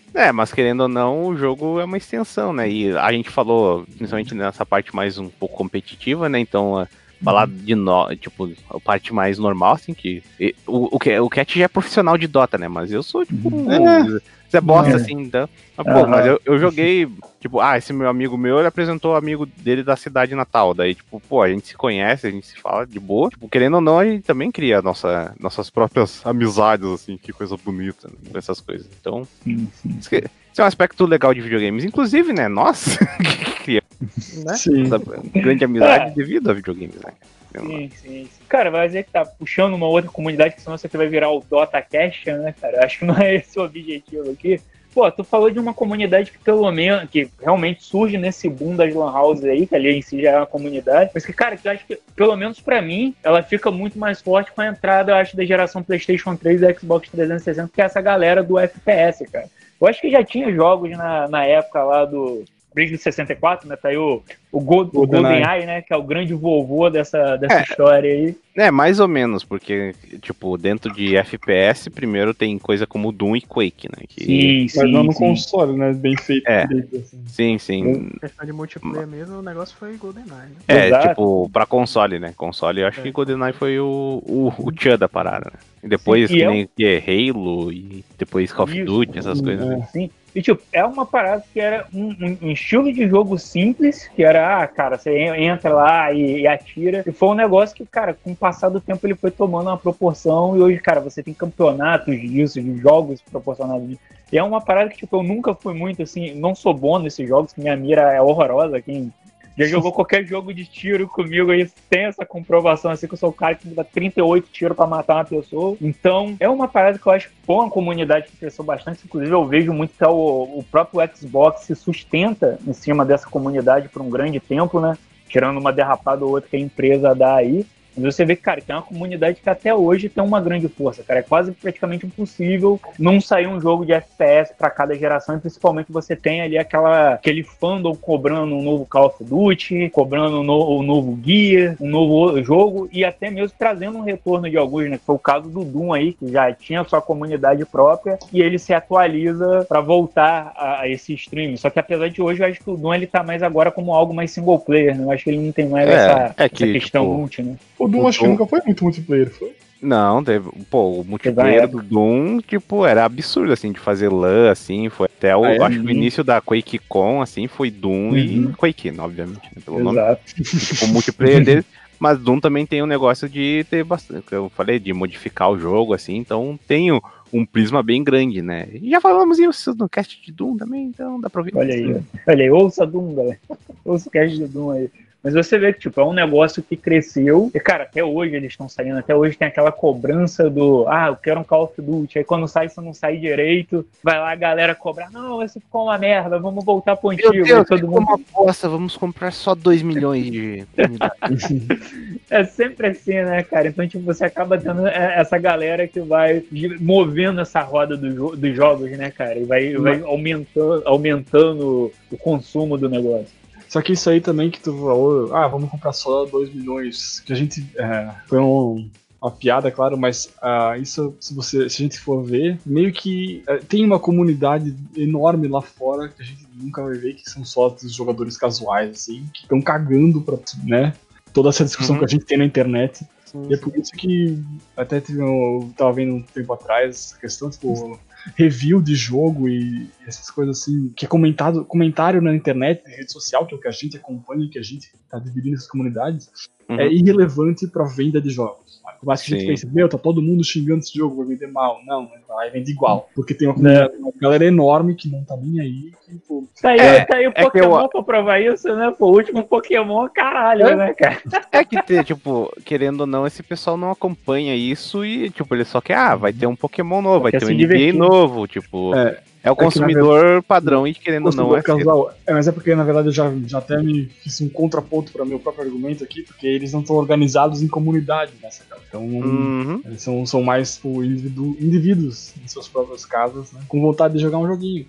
É, mas querendo ou não, o jogo é uma extensão, né? E a gente falou, principalmente nessa parte mais um pouco competitiva, né? Então, falar de no, tipo, a parte mais normal, assim, que. E, o, o, o Cat já é profissional de Dota, né? Mas eu sou, tipo, um. É. Você bosta, É. assim, então. Mas, pô, mas eu, eu joguei, tipo, ah, esse meu amigo meu, ele apresentou o amigo dele da cidade natal. Daí, tipo, pô, a gente se conhece, a gente se fala de boa. Tipo, querendo ou não, a gente também cria nossa, nossas próprias amizades, assim, que coisa bonita, né, com essas coisas. Então, Sim, sim. isso que- isso é um aspecto legal de videogames. Inclusive, né, nós que criamos, né? Sim. Essa grande amizade É. devido a videogames, né? Sim, sim, sim. Cara, vai dizer que tá puxando uma outra comunidade, que senão você vai virar o Dota Cash, né, cara? Acho que não é esse o objetivo aqui. Pô, tu falou de uma comunidade que pelo menos, que realmente surge nesse boom das lan houses aí, que ali em si já é uma comunidade, mas que, cara, que eu acho que, pelo menos pra mim, ela fica muito mais forte com a entrada, eu acho, da geração PlayStation três e Xbox trezentos e sessenta, que é essa galera do F P S, cara. Eu acho que já tinha jogos na, na época lá do Bridge sessenta e quatro, né? Tá aí o, o, Gold, o GoldenEye, né? Que é o grande vovô dessa, dessa É. história aí. É, mais ou menos, porque, tipo, dentro de F P S, primeiro tem coisa como Doom e Quake, né? Que... Sim, Mas sim, não no sim. console, né? Bem feito. É. direito, assim. Sim, sim. Questão de multiplayer mesmo, o negócio foi GoldenEye, né? É, Exato. tipo, pra console, né? Console, eu acho É. que GoldenEye foi o, o, o tchan da parada, né? E depois, Sim, e que é nem que é Halo, e depois Call of Isso. Duty, essas coisas. É. né? Sim. E, tipo, é uma parada que era um, um- um estilo de jogo simples, que era, ah, cara, você en- entra lá e, e atira. E foi um negócio que, cara, com o passar do tempo ele foi tomando uma proporção e hoje, cara, você tem campeonatos disso, de jogos proporcionados disso. E é uma parada que, tipo, eu nunca fui muito, assim, não sou bom nesses jogos, que minha mira é horrorosa, quem já jogou qualquer jogo de tiro comigo aí tem essa comprovação, assim, que eu sou o cara que dá trinta e oito tiros pra matar uma pessoa. Então, é uma parada que eu acho que foi uma comunidade que cresceu bastante. Inclusive, eu vejo muito que é o, o próprio Xbox se sustenta em cima dessa comunidade por um grande tempo, né? Tirando uma derrapada ou outra que a empresa dá aí. Mas você vê que, cara, tem uma comunidade que até hoje tem uma grande força, cara. É quase praticamente impossível não sair um jogo de F P S para cada geração, e principalmente você tem ali aquela, aquele fandom cobrando um novo Call of Duty, cobrando um, no, um novo Gear, um novo jogo, e até mesmo trazendo um retorno de alguns, né? Que foi o caso do Doom aí, que já tinha sua comunidade própria, e ele se atualiza para voltar a, a esse stream. Só que apesar de hoje, eu acho que o Doom ele tá mais agora como algo mais single player, né? Eu acho que ele não tem mais É, essa, é que, essa questão tipo, multi, né? O Doom O acho que Doom- nunca foi muito multiplayer, foi? Não, teve, pô, o multiplayer do Doom, tipo, era absurdo, assim, de fazer LAN, assim, foi até o, Ah, é? acho que o início da QuakeCon, assim, foi Doom e Uhum. Quake, né, obviamente, né, pelo nome. Exato. Tipo, o multiplayer dele, mas Doom também tem um negócio de ter bastante, que eu falei, de modificar o jogo, assim, então tem um, um prisma bem grande, né. E já falamos isso no cast de Doom também, então dá pra ouvir. Olha aí, ó. Olha aí, ouça Doom, galera. Ouça o cast de Doom aí. Mas você vê que, tipo, é um negócio que cresceu. E, cara, até hoje eles estão saindo. Até hoje tem aquela cobrança do, ah, eu quero um Call of Duty. Aí quando sai, você não sai direito. Vai lá a galera cobrar, não, esse ficou uma merda, vamos voltar pro Meu antigo. Deus, E todo ficou mundo... uma bosta, vamos comprar só dois milhões de unidades. É sempre assim, né, cara? Então, tipo, você acaba tendo essa galera que vai movendo essa roda do jo- dos jogos, né, cara? E vai, vai aumentando, aumentando o consumo do negócio. Só que isso aí também que tu falou, ah, vamos comprar só dois milhões, que a gente, é, foi um, uma piada, claro, mas ah, isso, se, você, se a gente for ver, meio que é, tem uma comunidade enorme lá fora que a gente nunca vai ver, que são só os jogadores casuais, assim, que estão cagando pra, né, toda essa discussão Uhum. que a gente tem na internet. Sim, E é por isso que até tive, eu tava vendo um tempo atrás essa questão, tipo, review de jogo e essas coisas assim, que é comentado, comentário na internet, na rede social, que é o que a gente acompanha, que a gente tá dividindo essas comunidades, Uhum. é irrelevante pra venda de jogos. Por mais que a gente Sim. pense, meu, tá todo mundo xingando esse jogo, vai vender mal. Não, vai vender igual. Porque tem uma, comunidade, uma galera enorme que não tá nem aí, que, pô, Tá aí, É, tá aí o é que Pokémon eu- pra provar isso, né? Pô, o último Pokémon, caralho, É? né, cara? É que, ter, tipo, querendo ou não, esse pessoal não acompanha isso e, tipo, ele só quer, ah, vai ter um Pokémon novo, vai Quer ter um se N B A divertir. novo, tipo, é, É, o consumidor padrão e querendo ou não é Consumidor cedo. casual. É, mas é porque, na verdade, eu já, já até me fiz um contraponto para meu próprio argumento aqui, porque eles não estão organizados em comunidade nessa casa. Então, Uhum. eles são, são mais tipo, indivíduo, indivíduos em suas próprias casas, né, com vontade de jogar um joguinho.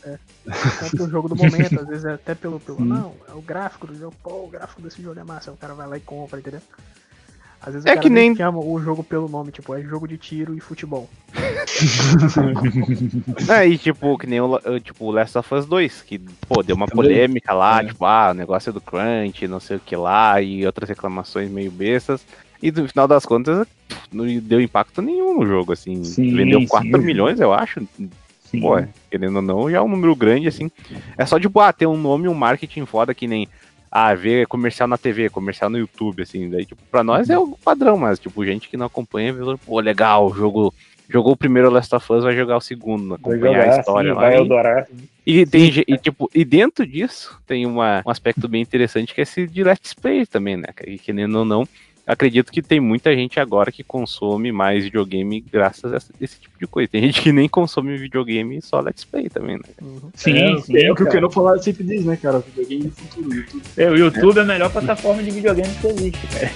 compra o jogo do momento, às vezes é até pelo, pelo Sim. não, é o gráfico do jogo, pô, o gráfico desse jogo é massa, aí o cara vai lá e compra, entendeu? Às vezes o É cara que nem- chama o jogo pelo nome, tipo, é jogo de tiro e futebol. É, e tipo, que nem o, o- tipo, o Last of Us dois, que, pô, deu uma Também. polêmica lá, É. tipo, ah, o negócio é do crunch, não sei o que lá, e outras reclamações meio bestas. E no final das contas, pff, não deu impacto nenhum no jogo, assim. Sim, Vendeu sim, quatro eu- milhões, eu acho. Sim. Pô, querendo ou não, já é um número grande, assim. É só, tipo, ah, ter um nome e um marketing foda que nem. Ah, ver comercial na T V, comercial no YouTube, assim. Daí, tipo, pra nós é o padrão, mas, tipo, gente que não acompanha, vê, pô, legal, jogo. Jogou o primeiro Last of Us, vai jogar o segundo, Vai acompanhar jogar, a história sim, lá. vai e- adorar. e, tem, ge- e, tipo, e dentro disso tem uma, um aspecto bem interessante que é esse de Let's Play também, né? Que querendo ou não, acredito que tem muita gente agora que consome mais videogame graças a esse, esse tipo de coisa. Tem gente que nem consome videogame só Let's Play também, né? Sim, é, sim. é o que o cara. Keno falar sempre diz, né, cara? O videogame do futuro, YouTube. É, o YouTube é a melhor plataforma de videogame que existe, cara.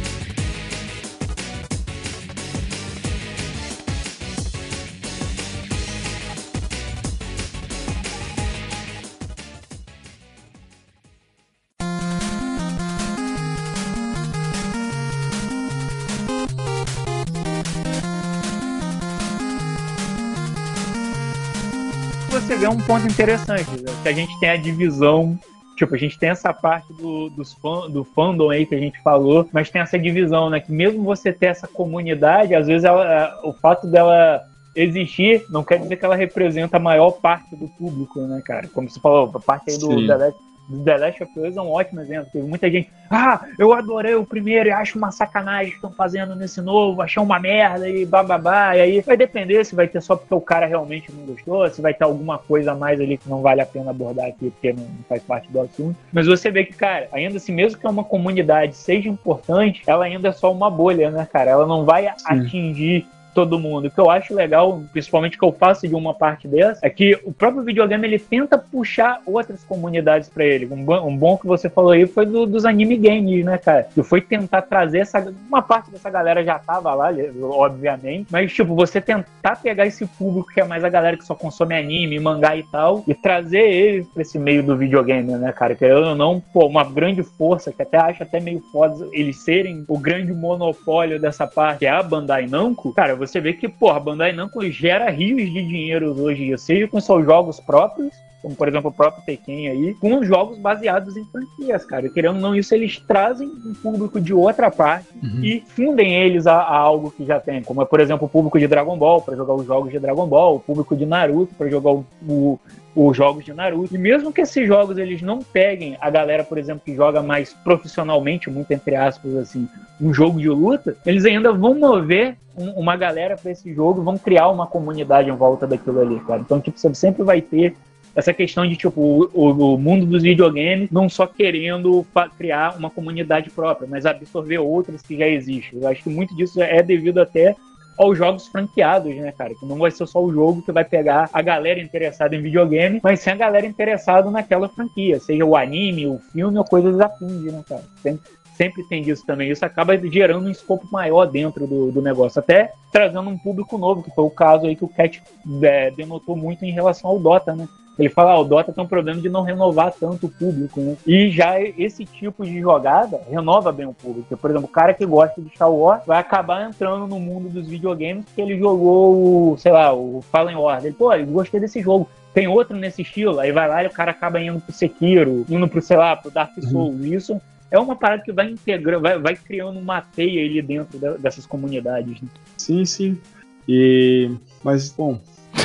Você vê um ponto interessante, né? Que a gente tem a divisão. Tipo, a gente tem essa parte do, dos fã, do fandom aí que a gente falou, mas tem essa divisão, né? Que mesmo você ter essa comunidade, às vezes ela, o fato dela existir não quer dizer que ela representa a maior parte do público, né, cara? Como você falou, a parte aí do Sim. The Last, do The Last of Us é um ótimo exemplo. Teve muita gente, ah, eu adorei o primeiro e acho uma sacanagem que estão fazendo nesse novo, achei uma merda e bababá. E aí vai depender se vai ter só porque o cara realmente não gostou, se vai ter alguma coisa a mais ali que não vale a pena abordar aqui porque não faz parte do assunto. Mas você vê que, cara, ainda assim, mesmo que uma comunidade seja importante, ela ainda é só uma bolha, né, cara? Ela não vai atingir todo mundo. O que eu acho legal, principalmente que eu faço de uma parte dessa, é que o próprio videogame ele tenta puxar outras comunidades pra ele. Um bom, um bom que você falou aí foi do, dos anime games, né, cara? Que foi tentar trazer essa... Uma parte dessa galera já tava lá, obviamente, mas, tipo, você tentar pegar esse público que é mais a galera que só consome anime, mangá e tal, e trazer eles pra esse meio do videogame, né, cara? Querendo ou não, pô, uma grande força, que até acho até meio foda eles serem o grande monopólio dessa parte, que é a Bandai Namco, cara, você vê que, porra, a Bandai Namco gera rios de dinheiro hoje, seja com seus jogos próprios, como por exemplo o próprio Tekken aí, com jogos baseados em franquias, cara. Querendo ou não, isso eles trazem um público de outra parte Uhum. e fundem eles a, a algo que já tem, como é, por exemplo, o público de Dragon Ball para jogar os jogos de Dragon Ball, o público de Naruto para jogar o, o os jogos de Naruto. E mesmo que esses jogos eles não peguem a galera, por exemplo, que joga mais profissionalmente, muito entre aspas, assim, um jogo de luta, eles ainda vão mover um, uma galera para esse jogo, vão criar uma comunidade em volta daquilo ali, cara. Então, tipo, você sempre vai ter essa questão de, tipo, o, o mundo dos videogames não só querendo criar uma comunidade própria, mas absorver outras que já existem. Eu acho que muito disso é devido até aos jogos franqueados, né, cara? Que não vai ser só o jogo que vai pegar a galera interessada em videogame, mas sim a galera interessada naquela franquia, seja o anime, o filme ou coisas afins, né, cara? Sempre, sempre tem disso também. Isso acaba gerando um escopo maior dentro do, do negócio, até trazendo um público novo, que foi o caso aí que o Cat é, denotou muito em relação ao Dota, né? Ele fala, ah, o Dota tem um problema de não renovar tanto o público, né? E já esse tipo de jogada renova bem o público. Por exemplo, o cara que gosta de Star Wars vai acabar entrando no mundo dos videogames porque ele jogou, o, sei lá, o Fallen Order. Ele, pô, eu gostei desse jogo. Tem outro nesse estilo? Aí vai lá e o cara acaba indo pro Sekiro, indo pro, sei lá, pro Dark Souls. Uhum. Isso é uma parada que vai integrando, vai, vai criando uma teia ali dentro de, dessas comunidades, né? Sim, sim. E... Mas, bom...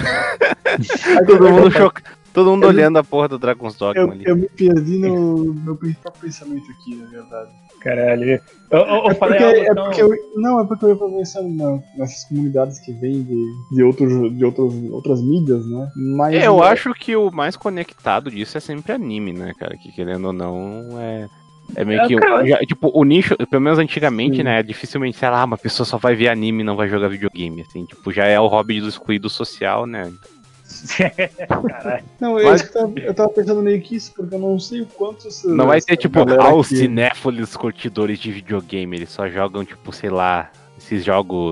Todo mundo chocado. Todo mundo eu olhando me... a porra do Dragon's Dogma eu, ali. Eu me perdi no meu próprio pensamento aqui, na verdade. Caralho. Eu, eu, eu é falei porque, algo é tão... porque eu, Não, é porque eu ia pensando na, nessas comunidades que vêm de, de, outros, de outros, outras mídias, né? Mas é, eu é... acho que o mais conectado disso é sempre anime, né, cara? Que querendo ou não, é... É meio que, é, já, tipo, o nicho, pelo menos antigamente, sim, né, dificilmente, sei lá, uma pessoa só vai ver anime e não vai jogar videogame, assim, tipo, já é o hobby do excluído social, né? Caralho. Não, Mas... eu, tava, eu tava pensando meio que isso, porque eu não sei o quanto... Essa, não vai ter, tipo, ah, os que... cinéfilos curtidores de videogame, eles só jogam, tipo, sei lá, esses jogos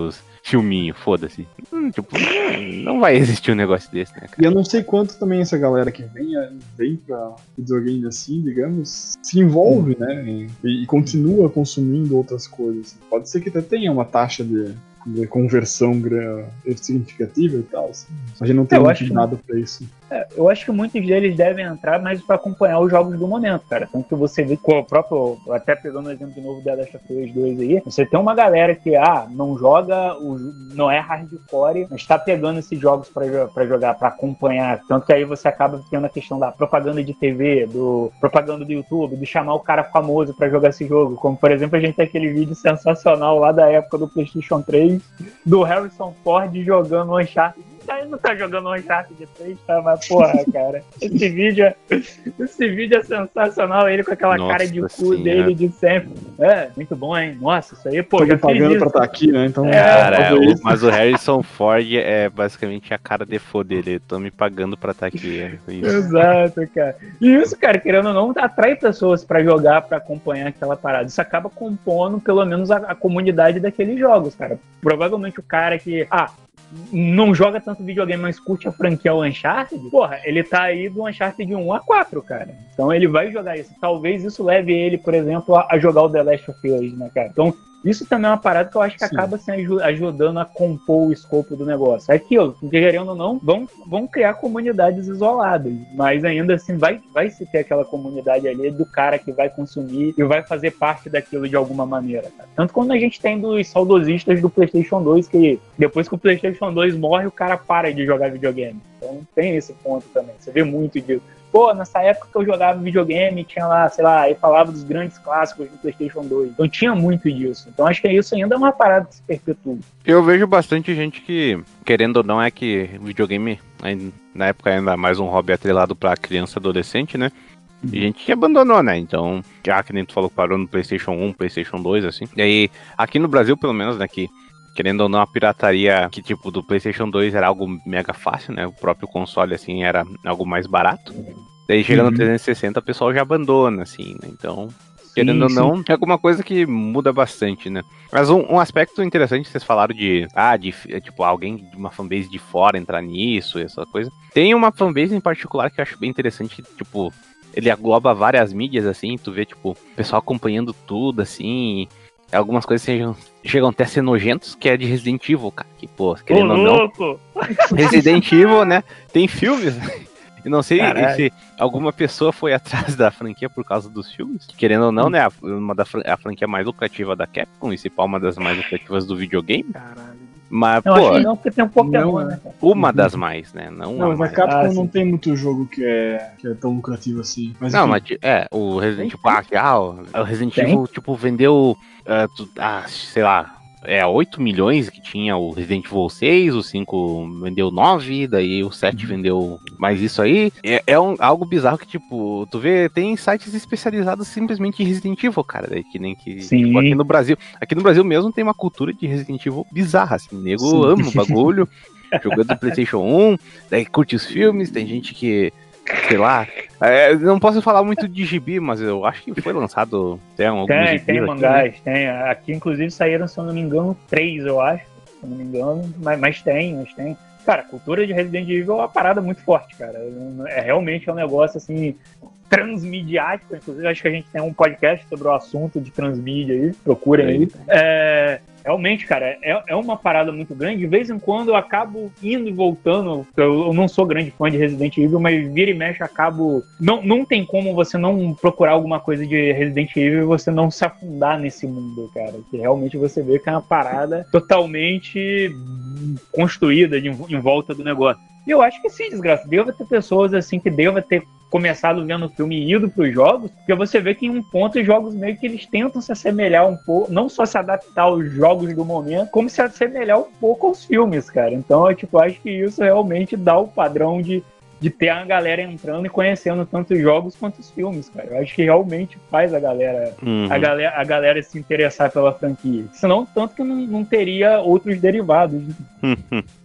filminho, foda-se. Hum, tipo, não vai existir um negócio desse, né, cara? E eu não sei quanto também essa galera que vem, vem pra videogame assim, digamos, se envolve, né? E, e continua consumindo outras coisas. Pode ser que até tenha uma taxa de, de conversão significativa e tal, assim. A gente não tem Eu muito acho que- dado pra isso. É, eu acho que muitos deles devem entrar mais pra acompanhar os jogos do momento, cara. Tanto que você vê com o próprio, até pegando o exemplo de novo da Last of Us dois aí, você tem uma galera que, ah, não joga, o, não é hardcore, mas tá pegando esses jogos pra, jo- pra jogar, pra acompanhar. Tanto que aí você acaba tendo a questão da propaganda de T V, do propaganda do YouTube, de chamar o cara famoso pra jogar esse jogo. Como, por exemplo, a gente tem aquele vídeo sensacional lá da época do PlayStation três, do Harrison Ford jogando o Uncharted. Ele não tá jogando um Uncharted três, tá? Mas, porra, cara, esse vídeo é, esse vídeo é sensacional, ele com aquela Nossa cara de cu senhora. dele de sempre. É, muito bom, hein? Nossa, isso aí, pô, Tô já fiz pagando isso. pra estar aqui, né? Então, É, Cara, fazer o- isso. mas o Harrison Ford é basicamente a cara default dele. Tô me pagando pra estar aqui. É isso. Exato, cara. E isso, cara, querendo ou não, atrai pessoas pra jogar, pra acompanhar aquela parada. Isso acaba compondo, pelo menos, a, a comunidade daqueles jogos, cara. Provavelmente o cara que, ah, não joga tanto videogame, mas curte a franquia Uncharted, porra, ele tá aí do Uncharted um a quatro, cara. Então ele vai jogar isso. Talvez isso leve ele, por exemplo, a, a jogar o The Last of Us, né, cara? Então, isso também é uma parada que eu acho que Sim. acaba se aju- ajudando a compor o escopo do negócio. É aquilo, querendo ou não, vão, vão criar comunidades isoladas, mas ainda assim vai, vai se ter aquela comunidade ali do cara que vai consumir e vai fazer parte daquilo de alguma maneira, cara. Tanto quando a gente tem dos saudosistas do PlayStation dois, que depois que o PlayStation dois morre, o cara para de jogar videogame. Então tem esse ponto também, você vê muito disso. Pô, nessa época que eu jogava videogame, tinha lá, sei lá, aí falava dos grandes clássicos do PlayStation dois. Então tinha muito disso. Então acho que isso ainda é uma parada que se perpetua. Eu vejo bastante gente que, querendo ou não, é que videogame, aí, na época, ainda mais um hobby atrelado pra criança e adolescente, né? E gente que abandonou, né? Então, já que nem tu falou, parou no PlayStation um, PlayStation dois, assim. E aí, aqui no Brasil, pelo menos, né, que querendo ou não, a pirataria que, tipo, do PlayStation dois era algo mega fácil, né? O próprio console, assim, era algo mais barato. Daí, chegando Uhum. no trezentos e sessenta, o pessoal já abandona, assim, né? Então, querendo ou sim. não, é alguma coisa que muda bastante, né? Mas um, um aspecto interessante, vocês falaram de, ah, de, tipo, alguém de uma fanbase de fora entrar nisso, essa coisa. Tem uma fanbase em particular que eu acho bem interessante, tipo, ele engloba várias mídias, assim, tu vê, tipo, o pessoal acompanhando tudo, assim, algumas coisas sejam, chegam até a ser nojentos, que é de Resident Evil, cara, que, pô, Ô, querendo ou não, louco! Resident Evil, né, tem filmes, e não sei Caralho. se alguma pessoa foi atrás da franquia por causa dos filmes, que, querendo ou não, né, a- uma da fran- a franquia mais lucrativa da Capcom, e se pá, uma das mais lucrativas do videogame, Caralho. mas, Não, pô, acho que não, porque tem um Pokémon, Não, né, cara? uma das mais, né, não, Não, a mas a mais. Capcom Ah, sim. não tem muito jogo que é, que é tão lucrativo assim. Mas, Não, enfim, mas ti- é, o Resident Evil, ah, ah, o Resident Tem? Evil, tipo, vendeu, ah, tu- ah, sei lá, é, oito milhões que tinha o Resident Evil seis, o cinco vendeu nove, daí o sete Uhum. vendeu mais isso aí. É, é um, algo bizarro que, tipo, tu vê, tem sites especializados simplesmente em Resident Evil, cara, daí que nem que, Sim. tipo, aqui no Brasil, aqui no Brasil mesmo tem uma cultura de Resident Evil bizarra, assim, o nego Sim. ama o bagulho, jogando no PlayStation um, daí curte os filmes, tem gente que, sei lá, é, não posso falar muito de gibi, mas eu acho que foi lançado até alguns Tem, gibis tem aqui, mangás, né? tem. Aqui, inclusive, saíram, se eu não me engano, três, eu acho. Se eu não me engano. Mas, mas tem, mas tem. Cara, a cultura de Resident Evil é uma parada muito forte, cara. É realmente é um negócio, assim, transmediático. Inclusive, acho que a gente tem um podcast sobre o assunto de transmídia aí. Procurem aí. É... Realmente, cara, é, é uma parada muito grande. De vez em quando eu acabo indo e voltando. Eu, eu não sou grande fã de Resident Evil, mas vira e mexe, acabo. Não, não tem como você não procurar alguma coisa de Resident Evil e você não se afundar nesse mundo, cara. Que realmente você vê que é uma parada totalmente construída de, em volta do negócio. E eu acho que sim, desgraça. Deva ter pessoas assim que deva ter começado vendo o filme e ido pros jogos, porque você vê que em um ponto os jogos meio que eles tentam se assemelhar um pouco, não só se adaptar aos jogos do momento, como se assemelhar um pouco aos filmes, cara. Então eu tipo, acho que isso realmente dá o padrão de, de ter a galera entrando e conhecendo tanto os jogos quanto os filmes, cara. Eu acho que realmente faz a galera, Uhum. a galera, a galera se interessar pela franquia. Senão, tanto que não, não teria outros derivados. Né?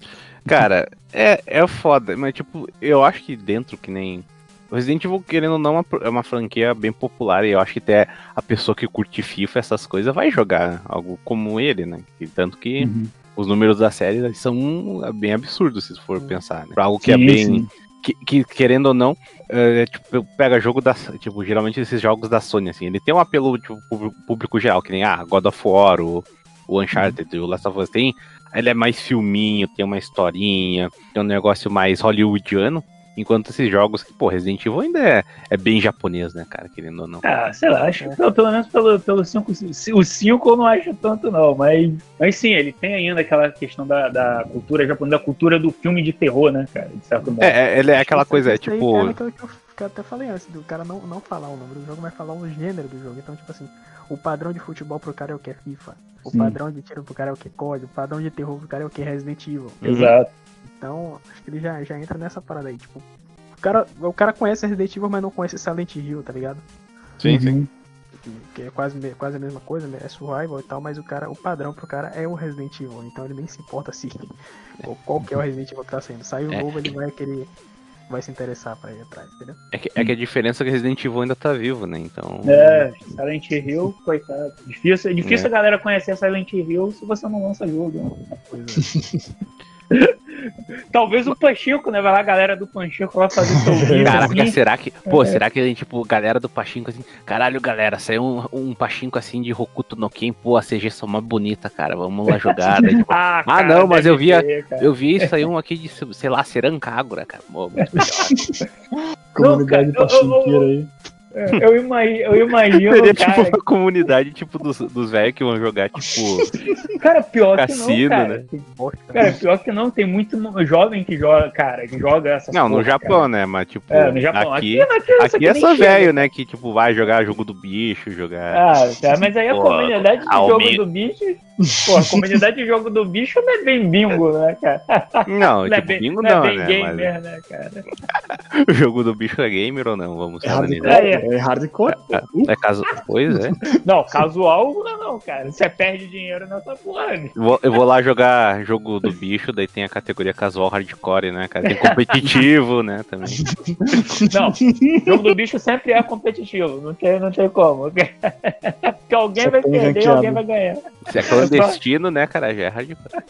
Cara, é, é foda, mas tipo, eu acho que dentro que nem. O Resident Evil, querendo ou não, é uma, é uma franquia bem popular, e eu acho que até a pessoa que curte FIFA, essas coisas, vai jogar algo como ele, né? E tanto que Uhum. os números da série são bem absurdos, se for pensar, né? Pra algo que Sim, é bem... sim. Que, que, querendo ou não, é, tipo, pega jogo da... Tipo, geralmente esses jogos da Sony, assim, ele tem um apelo, tipo, público geral, que nem, ah, God of War, o, o Uncharted, uhum. o Last of Us, tem... Ele é mais filminho, tem uma historinha, tem um negócio mais hollywoodiano, enquanto esses jogos, que, pô, Resident Evil ainda é, é bem japonês, né, cara, querendo ou não. Ah, sei lá, acho que pelo, pelo menos pelo, pelo cinco, o cinco eu não acho tanto não, mas, mas sim, ele tem ainda aquela questão da, da cultura japonesa, da cultura do filme de terror, né, cara, de certo modo. É, ele é aquela coisa, é tipo... É aquilo que eu, que eu até falei antes, do cara não, não falar o nome do jogo, mas falar o gênero do jogo, então, tipo assim, o padrão de futebol pro cara é o que é FIFA, o sim. padrão de tiro pro cara é o que é C O D, o padrão de terror pro cara é o que é Resident Evil. Exato. Então, acho que ele já, já entra nessa parada aí, tipo, o cara, o cara conhece Resident Evil, mas não conhece Silent Hill, tá ligado? Sim, sim. Que é quase, quase a mesma coisa, né? É survival e tal, mas o cara, o padrão pro cara é o Resident Evil, então ele nem se importa se qual que é o Resident Evil que tá saindo. Sai o é. novo, ele vai querer, vai se interessar pra ir atrás, entendeu? É que, é que a diferença é que Resident Evil ainda tá vivo, né? Então. É, Silent Hill, coitado. Difícil, é difícil é. a galera conhecer Silent Hill se você não lança jogo. Né? Pois é. Talvez o Pachinko, né? Vai lá a galera do Pachinko lá fazer seu vídeo. Caraca, assim. será que. Pô, é. será que a gente, tipo, galera do Pachinko assim. Caralho, galera, saiu um, um Pachinko assim de Hokuto no Ken. Pô, a C G são mais bonita, cara. Vamos lá jogar. Daí, tipo, ah, ah cara, não, mas eu vi. Eu vi isso aí, um aqui de, sei lá, Serancagura, cara. Pô, muito melhor. Comunidade Pachinqueira aí. Eu imagino, eu imagino Seria cara, tipo uma comunidade tipo dos, dos velhos que vão jogar, tipo. Cara, pior cassino, que não, cara. Né? Cara, pior que não, tem muito jovem que joga, cara, que joga essa Não, porra, no Japão, cara. Né? Mas tipo, é, no Japão. aqui, aqui, aqui, aqui, aqui é só velho, né? Que tipo, vai jogar jogo do bicho, jogar. Ah, tá, mas aí a pô, comunidade de jogo mi... do bicho. Pô, a comunidade de jogo do bicho não é bem bingo, né, cara? Não, não tipo, é bem, bingo não, não, é bem né? gamer, mas... né, cara? O jogo do bicho é gamer ou não? Vamos é hardcore, é, é hardcore. É, é caso... Pois é. Não, casual não, não, cara. Você perde dinheiro nessa porra. Né? Vou, eu vou lá jogar jogo do bicho, daí tem a categoria casual hardcore, né, cara? Tem competitivo, né, também. Não, jogo do bicho sempre é competitivo, não tem, não tem como. Porque alguém vai perder e alguém vai ganhar. Se é clandestino, né, cara, já é hardcore.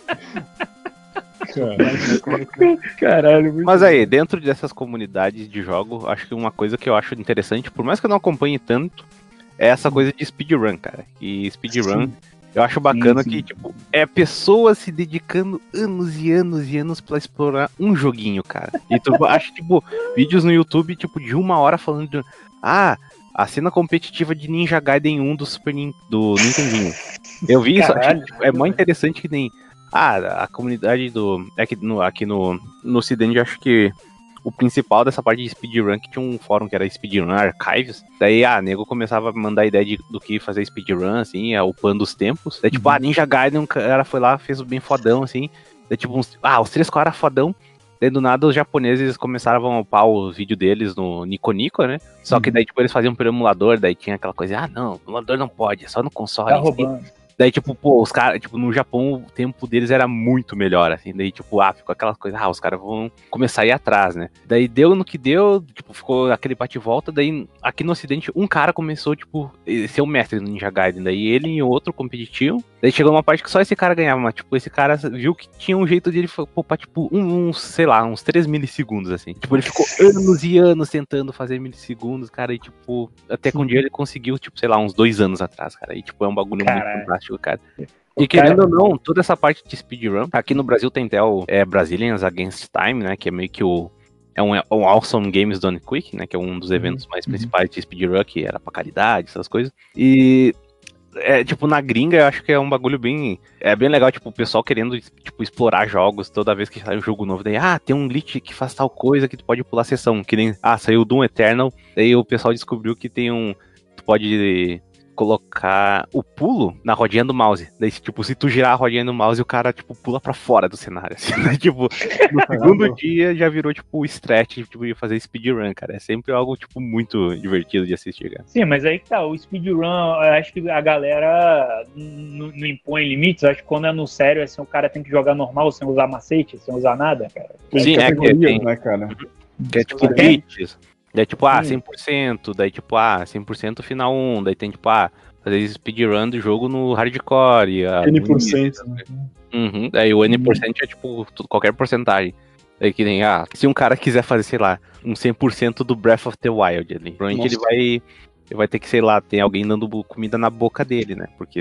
Caralho, muito Mas aí, dentro dessas comunidades de jogo, acho que uma coisa que eu acho interessante, por mais que eu não acompanhe tanto, é essa coisa de speedrun, cara. E speedrun, eu acho bacana sim, sim. que, tipo, é pessoas se dedicando anos e anos e anos pra explorar um joguinho, cara. E tu acha, tipo, vídeos no YouTube, tipo, de uma hora falando de... Ah, a cena competitiva de Ninja Gaiden um do Super Nin... do Nintendinho. Eu vi isso, acho, tipo, é muito interessante que nem... Ah, a comunidade do... É que no, aqui no, no Ocidente, eu acho que o principal dessa parte de speedrun, que tinha um fórum que era Speedrun Archives, daí, ah, nego começava a mandar ideia de, do que fazer speedrun, assim, upando os tempos. Daí, tipo, uhum. ah, Ninja Gaiden, um cara foi lá, fez bem fodão, assim. Daí, tipo, uns, ah, os três caras fodão. Daí, do nada, os japoneses começaram a upar os vídeos deles no Nico Nico, né? Só que daí, tipo, eles faziam pelo emulador, daí tinha aquela coisa, ah, não, o emulador não pode, é só no console. Tá roubando. Daí, tipo, pô, os caras, tipo, no Japão o tempo deles era muito melhor, assim. Daí, tipo, ah, ficou aquela coisa, ah, os caras vão começar a ir atrás, né? Daí deu no que deu, tipo, ficou aquele bate-volta. Daí, aqui no Ocidente, um cara começou, tipo, a ser o mestre no Ninja Gaiden. Daí ele e o outro competitivo. Daí chegou uma parte que só esse cara ganhava, mas, tipo, esse cara viu que tinha um jeito de ele poupar, tipo, uns, um, sei lá, uns três milissegundos, assim. Tipo, ele ficou anos e anos tentando fazer milissegundos, cara, e, tipo, até que um dia ele conseguiu, tipo, sei lá, uns dois anos atrás, cara. E, tipo, é um bagulho Caralho. muito fantástico, cara. E querendo ou não, toda essa parte de speedrun, aqui no Brasil tem até o é, Brazilians Against Time, né, que é meio que o é um, um Awesome Games Done Quick, né, que é um dos eventos mais uhum. principais de speedrun, que era pra caridade, essas coisas. E é, tipo, na gringa eu acho que é um bagulho bem, é bem legal, tipo, o pessoal querendo, tipo, explorar jogos toda vez que sai um jogo novo, daí, ah, tem um glitch que faz tal coisa que tu pode pular a sessão, que nem, ah, saiu Doom Eternal, daí o pessoal descobriu que tem um, tu pode colocar o pulo na rodinha do mouse. Daí, tipo, se tu girar a rodinha do mouse, o cara, tipo, pula pra fora do cenário. Assim, né? Tipo, no segundo dia já virou, tipo, o stretch, tipo, de fazer speedrun, cara. É sempre algo, tipo, muito divertido de assistir, cara. Sim, mas aí que tá, o speedrun, eu acho que a galera não, não impõe limites. Eu acho que quando é no sério, assim, o cara tem que jogar normal, sem usar macete, sem usar nada, cara. Sim, é que tem, né, cara? Que é, tipo, glitches. Daí, tipo, ah, cem por cento, daí, tipo, ah, cem por cento final um, daí tem, tipo, ah, fazer speedrun do jogo no hardcore. E a N por cento, né? Uhum. Aí o N por cento é tipo tu- qualquer porcentagem. Aí que nem, ah, se um cara quiser fazer, sei lá, um cem por cento do Breath of the Wild ali, provavelmente Nossa. ele vai, ele vai ter que, sei lá, tem alguém dando bu- comida na boca dele, né? Porque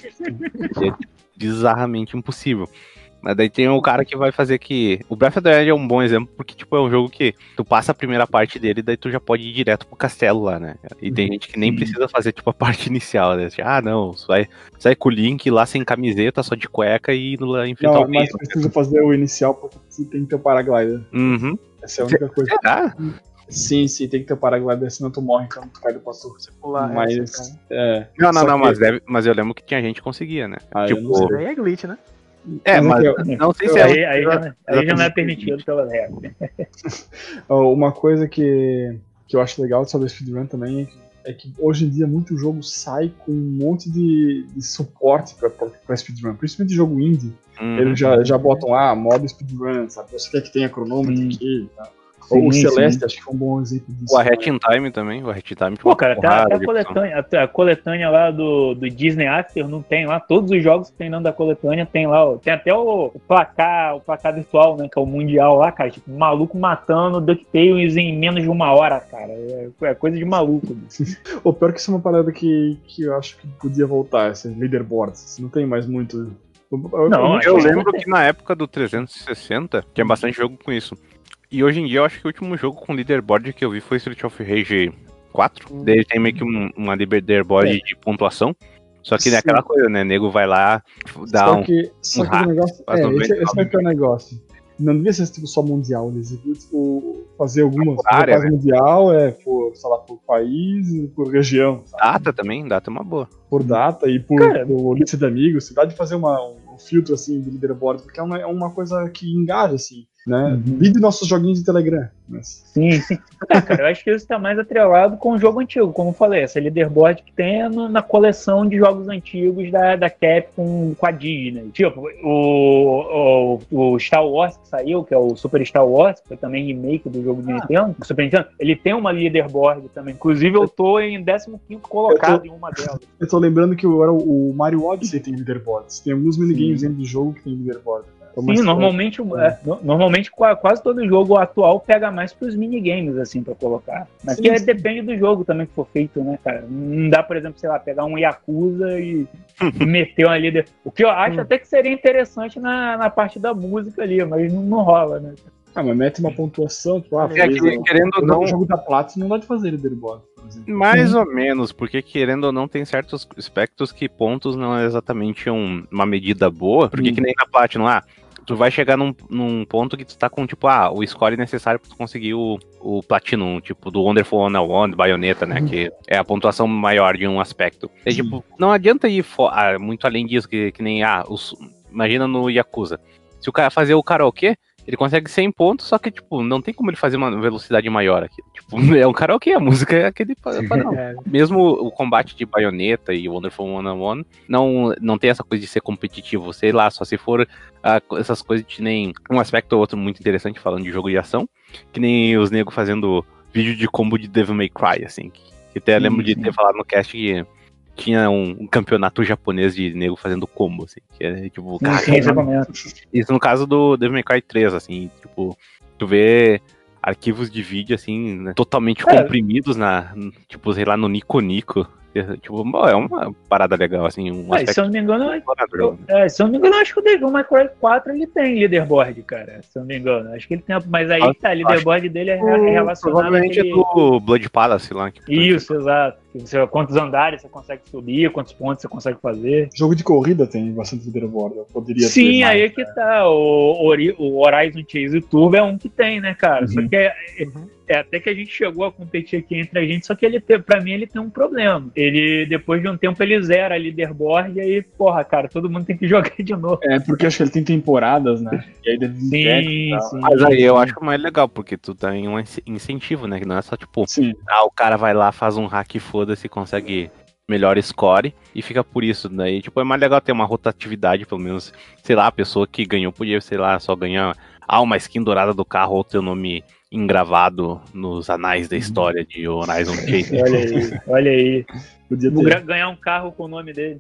é bizarramente impossível. Mas daí tem o cara que vai fazer que... O Breath of the Wild é um bom exemplo, porque, tipo, é um jogo que tu passa a primeira parte dele, daí tu já pode ir direto pro castelo lá, né? E tem gente que nem Sim. precisa fazer, tipo, a parte inicial, né? Tipo, ah, não, sai, sai com o Link lá sem camiseta, só de cueca e indo lá enfrentar Não, o mas bicho. precisa fazer o inicial porque você tem que ter o paraglider. Uhum. Essa é a única coisa. Será? Sim, sim, tem que ter o paraglider, senão tu morre quando tu cai do passo. Pular, é, Mas, você é. Não, não, Só não, que- mas, deve, mas eu lembro que tinha gente que conseguia, né? Ah, eu tipo, não sei. Isso aí é glitch, né? é, Mas mas é que não sei se é. Aí, aí, já, aí já não é exatamente. permitido pela regra. Ó, Uma coisa que, que eu acho legal sobre speedrun também é que, é que hoje em dia muito jogo sai com um monte de, de suporte pra, pra, pra speedrun, principalmente jogo indie. Uhum. Eles já, já botam, ah, modo speedrun, sabe? Você quer que tenha cronômetro Sim. aqui e tal. Ou o Sim, Celeste, sim. acho que foi um bom exemplo disso. O A Hat in Time também, o A Hat in Time. Pô, cara, até, até a, de opção. coletânea, até a coletânea lá do, do Disney After não tem lá. Todos os jogos que tem dentro da coletânea tem lá. Ó, tem até o, o placar, o placar virtual, né? Que é o Mundial lá, cara. Tipo, maluco matando DuckTales em menos de uma hora, cara. É, é coisa de maluco. O pior que isso é uma parada que, que eu acho que podia voltar, esses leaderboards. Não tem mais muito. Não, Eu acho lembro que- que na época do trezentos e sessenta tinha bastante jogo com isso. E hoje em dia eu acho que o último jogo com leaderboard que eu vi foi Street of Rage quatro. Hum. Daí ele tem meio que um, uma leaderboard É. de pontuação. Só que é Sim. aquela coisa, né? Nego vai lá, dá Só um. que, só um que o hack, negócio. faz É, noventa esse, e esse é que é o negócio. Não devia ser tipo, só mundial, eles deviam tipo, fazer algumas. Por área, faz mundial, é por, sei lá, por país e por região, sabe? Data também, data é uma boa. Por data e por, Cara. por lista de amigos. Você dá de fazer uma, um filtro assim de leaderboard, porque é uma, é uma coisa que engaja, assim, né? Uhum. Vídeo nossos joguinhos de Telegram. Mas... Sim, sim. É, cara, eu acho que isso tá mais atrelado com o jogo antigo, como eu falei, essa leaderboard que tem é no- na coleção de jogos antigos da, da Capcom com a Disney. Tipo, o, o, o Star Wars que saiu, que é o Super Star Wars, que foi também remake do jogo de Nintendo, do Super Nintendo, ele tem uma leaderboard também. Inclusive, eu tô em décimo quinto colocado em uma delas. Eu tô lembrando que o, era o o Mario Odyssey tem leaderboards. Tem alguns minigames Sim. dentro do jogo que tem leaderboard. Então, Sim, mas- normalmente, é, no- normalmente qua- quase todo jogo atual pega mais pros minigames, assim, pra colocar. Mas Sim, que é- sim. depende do jogo também que for feito, né, cara? Não dá, por exemplo, sei lá, pegar um Yakuza e meter uma líder. O que eu acho até que seria interessante na, na parte da música ali, mas não, não rola, né? Ah, mas mete uma pontuação, tipo, ah, É, fez que, o- querendo ou o não, jogo da Platinum não dá de fazer leaderboard, por exemplo. mais ou menos, porque querendo ou não, tem certos aspectos que pontos não é exatamente um- uma medida boa, porque Hum. que nem na Platinum, ah, tu vai chegar num, num ponto que tu tá com, tipo, ah, o score necessário pra tu conseguir o, o Platinum, tipo, do Wonderful one oh one, do Bayonetta, né, Hum. que é a pontuação maior de um aspecto. É Sim. tipo, não adianta ir fo- ah, muito além disso, que, que nem, ah, os, imagina no Yakuza. Se o cara fazer o karaokê, ele consegue cem pontos, só que, tipo, não tem como ele fazer uma velocidade maior aqui. Tipo, é um karaokê, a música é aquele pa- padrão. É, Mesmo o combate de Bayonetta e Wonderful one oh one não, não tem essa coisa de ser competitivo, sei lá, só se for ah, essas coisas de nem um aspecto ou outro muito interessante falando de jogo de ação, que nem os negros fazendo vídeo de combo de Devil May Cry, assim, que, que até Sim, lembro de sim. ter falado no cast que tinha um, um campeonato japonês de nego fazendo combo, assim, que é tipo, cara, Sim, isso eu comento. isso no caso do Devil May Cry três, assim, tipo, tu vê arquivos de vídeo, assim, né, totalmente É. comprimidos na, tipo, sei lá, no Nico Nico. Tipo, bom, é uma parada legal, assim, um É, se aspecto eu não me engano, explorador. eu, é, se eu não me engano, acho que o Devil May Cry quatro ele tem leaderboard, cara. Se eu não me engano. Acho que ele tem. Mas aí Acho- tá, a leaderboard dele é, é relacionado Provavelmente àquele... é do Blood Palace lá. Que Isso, exato. Você, quantos andares você consegue subir, quantos pontos você consegue fazer. Jogo de corrida tem bastante leaderboard. Eu poderia Sim, ter mais, aí é que tá. O, Ori- o Horizon Chase Turbo é um que tem, né, cara? Só Uhum. que é, é- é até que a gente chegou a competir aqui entre a gente, só que ele tem, pra mim ele tem um problema. Ele, depois de um tempo, ele zera a leaderboard e aí, porra, cara, todo mundo tem que jogar de novo. É, porque acho que ele tem temporadas, né? E aí deve vir crédito e Sim, tal. sim. Mas aí eu acho mais legal, porque tu tem um ince- incentivo, né? Que não é só tipo, Sim. ah, o cara vai lá, faz um hack e foda-se, consegue melhor score e fica por isso. Daí, tipo, é mais legal ter uma rotatividade, pelo menos, sei lá, a pessoa que ganhou podia, sei lá, só ganhar ah, uma skin dourada do carro ou o teu nome engravado nos anais da história de Horizon Chase. Olha aí, olha aí. Podia Vou ter. ganhar um carro com o nome dele.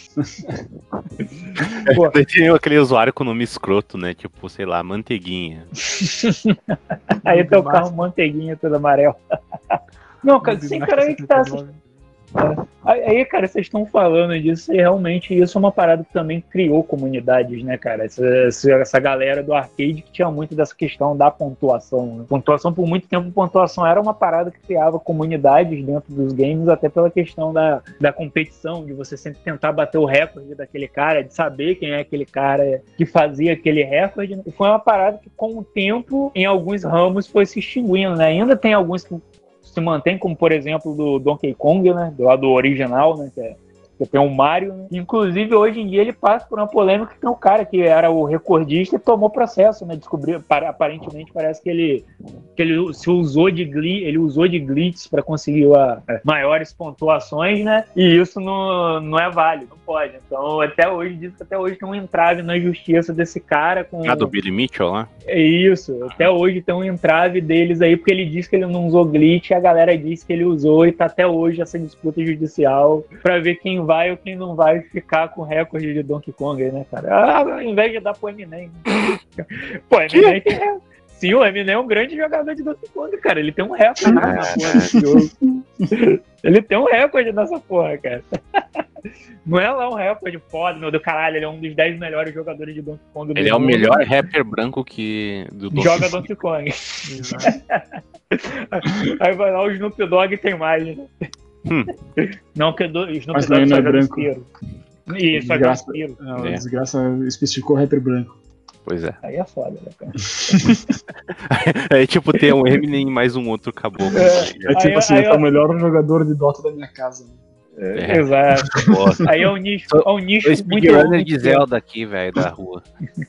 Daí tem aquele usuário com nome escroto, né? Tipo, sei lá, Manteiguinha. Aí teu carro manteiguinha todo amarelo. Não, cara, sim, cara, aí que tá. Aí, cara, vocês estão falando disso e realmente isso é uma parada que também criou comunidades, né, cara? Essa, essa, essa galera do arcade que tinha muito dessa questão da pontuação. Né? Pontuação, por muito tempo, pontuação era uma parada que criava comunidades dentro dos games, até pela questão da, da competição, de você sempre tentar bater o recorde daquele cara, de saber quem é aquele cara que fazia aquele recorde. E foi uma parada que, com o tempo, em alguns ramos, foi se extinguindo, né? Ainda tem alguns que se mantém, como por exemplo do Donkey Kong, né, do lado original, né, que é Você tem o Mario, né? Inclusive hoje em dia ele passa por uma polêmica que tem um cara que era o recordista e tomou processo, né? Descobriu, aparentemente parece que ele, que ele se usou de glitch, ele usou de glitches para conseguir a, a, maiores pontuações, né? E isso não, não é válido, não pode. Então até hoje diz que até hoje tem um entrave na justiça desse cara com. Ah, do Billy Mitchell, né? É isso. Até hoje tem um entrave deles aí porque ele diz que ele não usou glitch e a galera diz que ele usou e tá até hoje essa disputa judicial para ver quem vai ou quem não vai ficar com o recorde de Donkey Kong aí, né, cara? Ah, ao invés de dar pro Eminem. Pô, Eminem tem recorde. Sim, o Eminem é um grande jogador de Donkey Kong, cara. Ele tem um recorde é, na porra desse jogo. Ele tem um recorde nessa porra, cara. Não é lá um recorde foda, meu do caralho. Ele é um dos dez melhores jogadores de Donkey Kong do Ele mundo. é o melhor rapper branco que do Donkey Joga Donkey Kong. Aí vai lá o Snoop Dogg tem mais, né? Hum. Não, que do Snoop Mas Dogg não só é joga branco. Isqueiro. Isso, só joga Desgraça, Isqueiro. não, É. desgraça especificou rapper branco. Pois é. Aí é foda, né, cara? É tipo ter um Eminem e mais um outro caboclo. É. É tipo Aí- assim, aí é o eu- melhor jogador de Dota da minha casa. É. Exato. Nossa. Aí é um nicho, Sou- é um nicho Sou muito speedrunner de muito Zelda aqui, velho, da rua.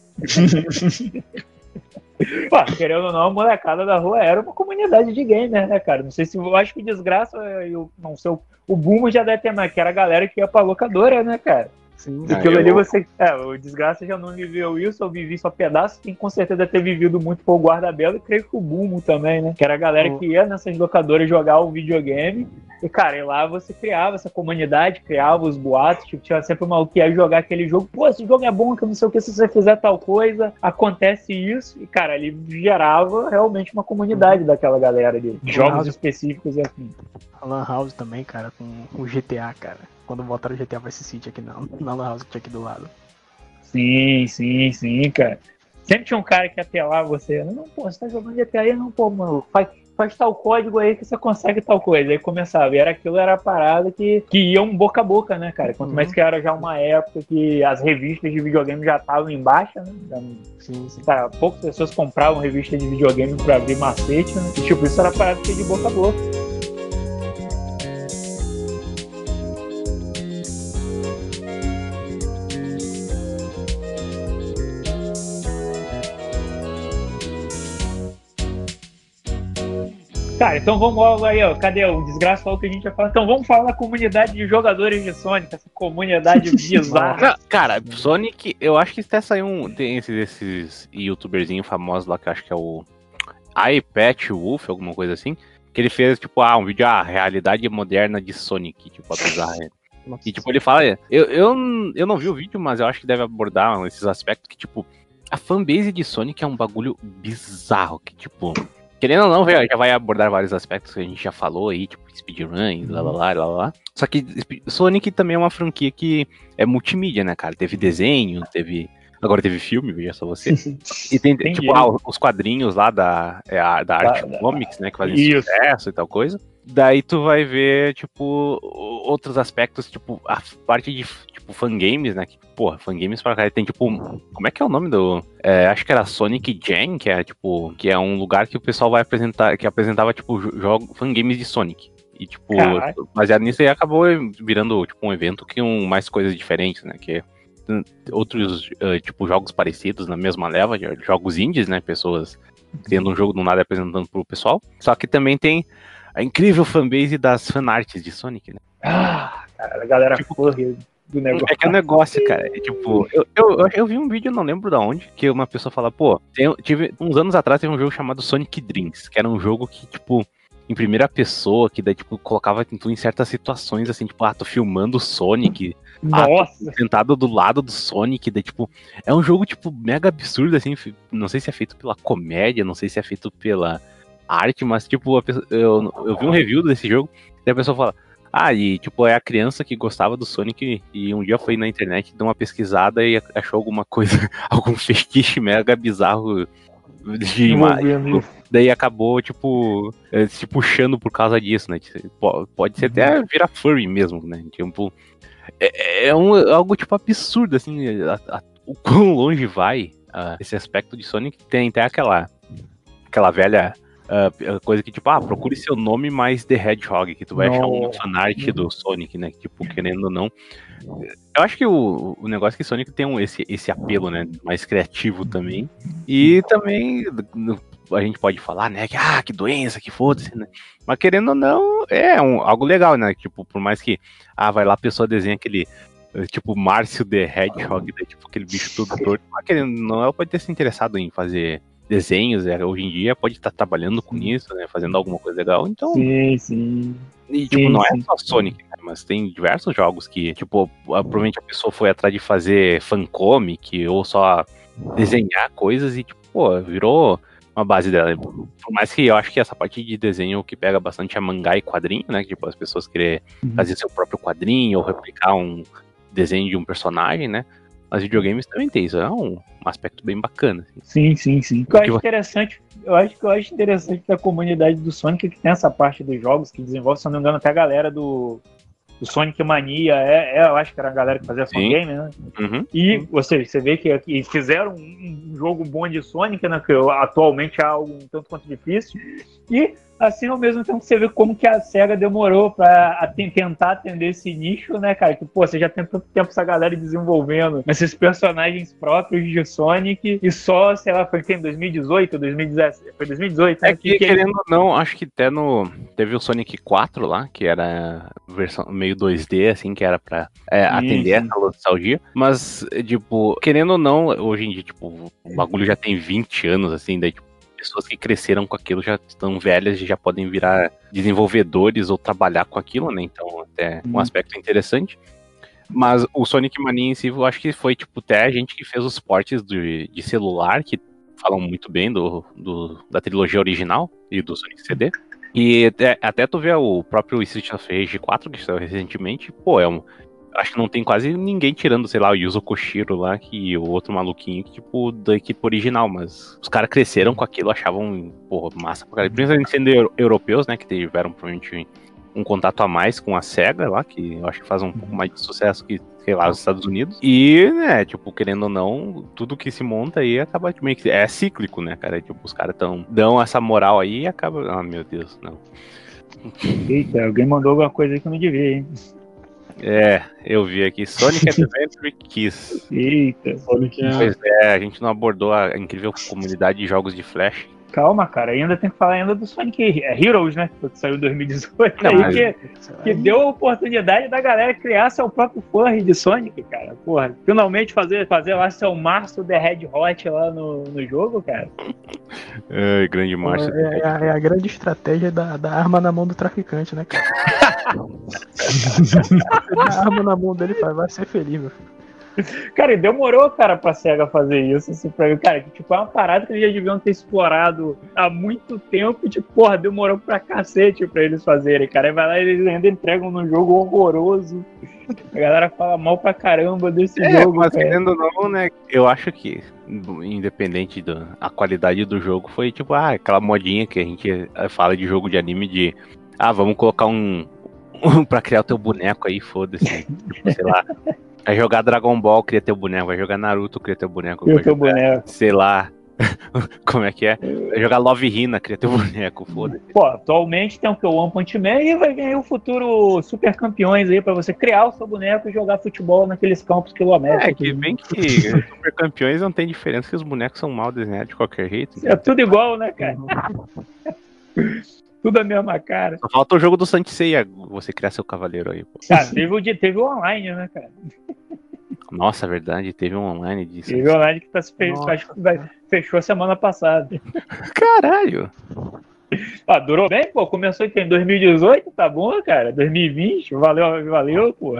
Pô, querendo ou não, a molecada da rua era uma comunidade de gamer, né, cara? Não sei se eu acho que desgraça, eu não sei, o, o boom já deve ter mais, que era a galera que ia pra locadora, né, cara? Sim, Ah, Aquilo eu- ali você. É, o desgraça já não viveu isso, eu vivi só pedaço, quem com certeza ter vivido muito foi o Guarda-Belo e creio que o Boom também, né? Que era a galera Oh. que ia nessas locadoras jogar o videogame. E, cara, e lá você criava essa comunidade, criava os boatos, tipo, tinha sempre uma que ia jogar aquele jogo, pô, esse jogo é bom, que não sei o que, se você fizer tal coisa, acontece isso, e, cara, ali gerava realmente uma comunidade daquela galera de jogos House. específicos e assim. a Lan House também, cara, com o G T A, cara. Quando botaram o G T A Vice City aqui na, na Lan House que tinha aqui do lado. Sim, sim, sim, cara. Sempre tinha um cara que ia apelar você. Não, pô, você tá jogando G T A aí? Não, pô, mano, faz, faz tal código aí que você consegue tal coisa. Aí começava. E era aquilo, era a parada que, que ia um boca a boca, né, cara? Quanto Uhum. mais que era já uma época que as revistas de videogame já estavam em baixa, né? Já, Sim, sim. cara, poucas pessoas compravam revista de videogame pra abrir macete, né? E, tipo, isso era a parada que ia de boca a boca. Cara, então vamos logo aí, ó. Cadê o desgraça falou que a gente ia falar? Então vamos falar da comunidade de jogadores de Sonic, essa comunidade bizarra. Não, cara, Sonic, eu acho que até saiu um. Tem esses, esses youtuberzinhos famosos lá que eu acho que é o iPatch Wolf, alguma coisa assim. Que ele fez, tipo, ah, um vídeo, ah, realidade moderna de Sonic, tipo, a bizarra. E tipo, ele fala, eu, eu, eu não vi o vídeo, mas eu acho que deve abordar esses aspectos que, tipo, a fanbase de Sonic é um bagulho bizarro, que, tipo, querendo ou não, velho, já vai abordar vários aspectos que a gente já falou aí, tipo, speedrun e lá, lá, lá, lá, lá. Só que Sonic também é uma franquia que é multimídia, né, cara? Teve desenho, teve... Agora teve filme, veja só você. E tem, Entendi. tipo, ah, os quadrinhos lá da, é, a- da Art Da- da- Comics, né, que fazem Isso. sucesso e tal coisa. Daí tu vai ver, tipo, o- outros aspectos, tipo, a parte de, tipo, fangames, né? Que, porra, fangames pra cá tem, tipo, um- como é que é o nome do... É, acho que era Sonic Jam, que é, tipo, que é um lugar que o pessoal vai apresentar, que apresentava, tipo, jogos, fangames de Sonic. E, tipo, Caralho. baseado nisso aí acabou virando, tipo, um evento que um, mais coisas diferentes, né? Que hum, outros, eh, tipo, jogos parecidos na mesma leva, de jogos indies, né? Pessoas tendo um jogo do nada e apresentando pro pessoal. Só que também tem a incrível fanbase das fanarts de Sonic, né? Ah, cara, a galera Tipo, corre. do negócio. É que é um negócio, cara. É, tipo, eu, eu, eu vi um vídeo, não lembro de onde, que uma pessoa fala, pô, tem, tive, uns anos atrás teve um jogo chamado Sonic Dreams, que era um jogo que, tipo, em primeira pessoa, que daí, tipo, colocava tu em certas situações, assim, tipo, ah, tô filmando o Sonic, Nossa! ah, tô sentado do lado do Sonic, daí, tipo, é um jogo, tipo, mega absurdo, assim, não sei se é feito pela comédia, não sei se é feito pela arte, mas, tipo, a pessoa, eu, eu vi um review desse jogo, e a pessoa fala, ah, e tipo, é a criança que gostava do Sonic e um dia foi na internet, deu uma pesquisada e achou alguma coisa, algum fetiche mega bizarro de imagem. Daí acabou, tipo, se puxando por causa disso, né? Pode ser até virar furry mesmo, né? Tipo, é, é um, algo, tipo, absurdo, assim, a, a, o quão longe vai a, esse aspecto de Sonic. Tem até aquela, aquela velha... Uh, coisa que, tipo, ah, procure seu nome mais The Hedgehog, que tu vai não. achar um fanart do Sonic, né? Tipo, querendo ou não. Eu acho que o, o negócio é que Sonic tem um, esse, esse apelo, né? Mais criativo também. E também a gente pode falar, né? Que, ah, que doença, que foda-se, né? Mas querendo ou não, é um, algo legal, né? Tipo, por mais que, ah, vai lá, a pessoa desenha aquele, tipo, Márcio The Hedgehog, né? Tipo, aquele bicho todo torto. Mas querendo ou não, ela pode ter se interessado em fazer desenhos, é, hoje em dia pode estar trabalhando com isso, né, fazendo alguma coisa legal, então... Sim, sim. E, tipo, sim, não sim. é só Sonic, né, mas tem diversos jogos que, tipo, provavelmente a pessoa foi atrás de fazer fancomic ou só desenhar coisas e, tipo, pô, virou uma base dela. Por mais que eu acho que essa parte de desenho que pega bastante é mangá e quadrinho, né, que, tipo, as pessoas querem fazer seu próprio quadrinho ou replicar um desenho de um personagem, né. As videogames também tem isso, é um, um aspecto bem bacana. Assim. Sim, sim, sim. O que eu acho interessante, eu acho que eu acho interessante da comunidade do Sonic que tem essa parte dos jogos que desenvolve, se não me engano, até a galera do, do Sonic Mania, é, é, eu acho que era a galera que fazia fangame, né? Uhum. E, ou seja, você vê que, que fizeram um, um jogo bom de Sonic, né? Que atualmente é algo um tanto quanto difícil. E assim, ao mesmo tempo que você vê como que a SEGA demorou pra tentar atender esse nicho, né, cara? Que, pô, você já tem tanto tempo essa galera desenvolvendo esses personagens próprios de Sonic e só, sei lá, foi em dois mil e dezoito, dois mil e dezessete? Foi dois mil e dezoito, né? É que, que querendo ou não, acho que até no... Teve o Sonic quatro lá, que era versão meio dois D, assim, que era pra é, atender essa nostalgia. Mas, tipo, querendo ou não, hoje em dia, tipo, o bagulho já tem vinte anos, assim, daí, tipo, pessoas que cresceram com aquilo já estão velhas e já podem virar desenvolvedores ou trabalhar com aquilo, né? Então, até um aspecto interessante. Mas o Sonic Mania em si, eu acho que foi, tipo, até a gente que fez os portes de, de celular, que falam muito bem do, do, da trilogia original e do Sonic C D. E até, até tu vê o próprio Street of Rage quatro, que saiu recentemente, pô, é um... Acho que não tem quase ninguém tirando, sei lá, o Yuzo Koshiro lá, que o outro maluquinho, que, tipo, da equipe original, mas os caras cresceram com aquilo, achavam, porra, massa pra caralho. Principalmente sendo euro- europeus, né, que tiveram, provavelmente, um contato a mais com a SEGA lá, que eu acho que faz um pouco mais de sucesso que, sei lá, os Estados Unidos. E, né, tipo, querendo ou não, tudo que se monta aí acaba meio que... É cíclico, né, cara? Tipo, os caras tão, dão essa moral aí e acaba... Ah, meu Deus, não. Eita, alguém mandou alguma coisa aí que eu não devia, hein? É, eu vi aqui, Sonic Adventure Kiss. Eita. Sonic é... Pois é, a gente não abordou a incrível comunidade de jogos de Flash. Calma, cara, ainda tem que falar ainda do Sonic Heroes, né? Que saiu em dois mil e dezoito, Não, aí, mas... que, que deu a oportunidade da galera criar seu próprio furry de Sonic, cara. Porra, finalmente fazer, fazer lá seu Márcio The Red Hot lá no, no jogo, cara. Ai, grande Márcio. É, é, a, é a grande estratégia da, da arma na mão do traficante, né, cara? A arma na mão dele vai ser feliz, meu filho. Cara, e demorou, cara, pra SEGA fazer isso, assim, pra... Cara, que, tipo, é uma parada que eles já deviam ter explorado há muito tempo e, tipo, porra, demorou pra cacete pra eles fazerem, cara. Aí vai lá e eles ainda entregam num jogo horroroso. A galera fala mal pra caramba desse é, jogo, mas cara. querendo ou não, né, eu acho que, independente da a qualidade do jogo, foi, tipo, ah, aquela modinha que a gente fala de jogo de anime de, ah, vamos colocar um, um pra criar o teu boneco aí, foda-se, tipo, sei lá. Vai jogar Dragon Ball, cria teu boneco. Vai jogar Naruto, cria teu boneco. Cria vai teu jogar, boneco. sei lá, como é que é? Vai jogar Love Hina, cria teu boneco, foda-se. Pô, atualmente tem o que? O One Punch Man e vai ganhar o futuro Super Campeões aí pra você criar o seu boneco e jogar futebol naqueles campos quilométricos. É, que bem que Super Campeões não tem diferença, que os bonecos são mal desenhados de qualquer jeito. É tudo igual, né, cara? Tudo a mesma cara. Só falta o jogo do Santisei, você criar seu cavaleiro aí, pô. Cara, teve o, de- teve o online, né, cara? Nossa, verdade, teve um online disso. Teve o online que tá se fechou, Nossa. acho que vai, fechou semana passada. Caralho! Ah, durou bem, pô. Começou em dois mil e dezoito, tá bom, cara. dois mil e vinte, valeu, valeu, pô.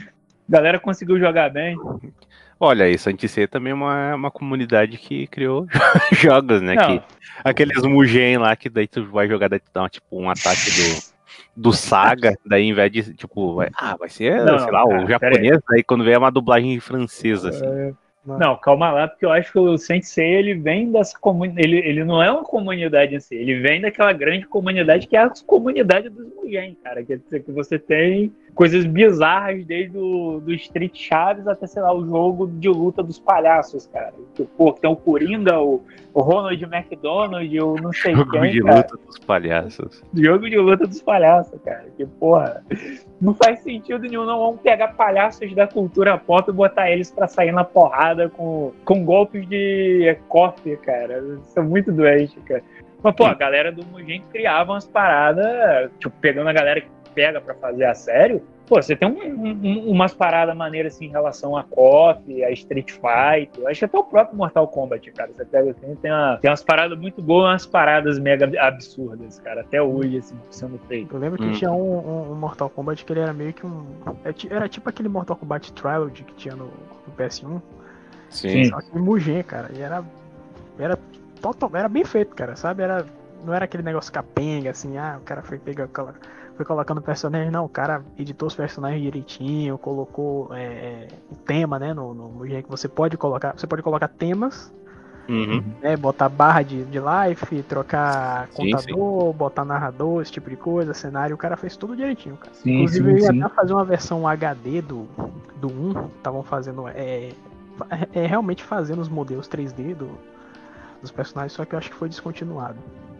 Galera conseguiu jogar bem. Olha aí, Santisei também é uma, uma comunidade que criou jogos, né? Não. Que, aqueles Mugen lá que daí tu vai jogar, daí tu dá tipo, um ataque do, do Saga, daí em vez de, tipo, vai, ah, vai ser, Não, sei não, lá, cara, o japonês, daí quando vem é uma dublagem francesa, assim. Não, calma lá, porque eu acho que o Sensei, ele vem dessa comunidade, ele, ele não é uma comunidade em si, ele vem daquela grande comunidade que é a comunidade dos Mugen, cara, que, que você tem coisas bizarras desde o do Street Chaves até, sei lá, o jogo de luta dos palhaços, cara. Que, pô, tem o Coringa, o, o Ronald McDonald, eu não sei Jogo quem, de cara. luta dos palhaços. Jogo de luta dos palhaços, cara. Que porra. Não faz sentido nenhum, não. Vamos pegar palhaços da cultura pop e botar eles pra sair na porrada com, com golpes de coffee, cara. Isso é muito doente, cara. Mas, pô, a galera do Mugen criava umas paradas, tipo, pegando a galera que pega pra fazer a sério. Pô, você tem um, um, umas paradas maneiras assim em relação a K O F, a Street Fighter. Eu acho que até o próprio Mortal Kombat, cara. Você pega assim, tem, uma, tem umas paradas muito boas, umas paradas mega absurdas, cara. Até hoje, assim, sendo feito. Eu lembro que Hum. tinha um, um- um Mortal Kombat que ele era meio que um. é ti- Era tipo aquele Mortal Kombat Trilogy que tinha no, no P S um. Sim. Só que em Mugen, cara. E era. Era total, era bem feito, cara, sabe? Era, não era aquele negócio capenga, assim, ah, o cara foi pegar. Foi colocando personagens, não, o cara editou os personagens direitinho, colocou é, é, o tema, né, no, no Mugen que você pode colocar, você pode colocar temas, Uhum. né, botar barra de, de life, trocar Sim, contador, botar narrador, esse tipo de coisa, cenário, o cara fez tudo direitinho, cara. Sim, Inclusive sim, eu ia sim. até fazer uma versão H D do, do um, estavam fazendo, é, é realmente fazendo os modelos três D do, dos personagens, só que eu acho que foi descontinuado.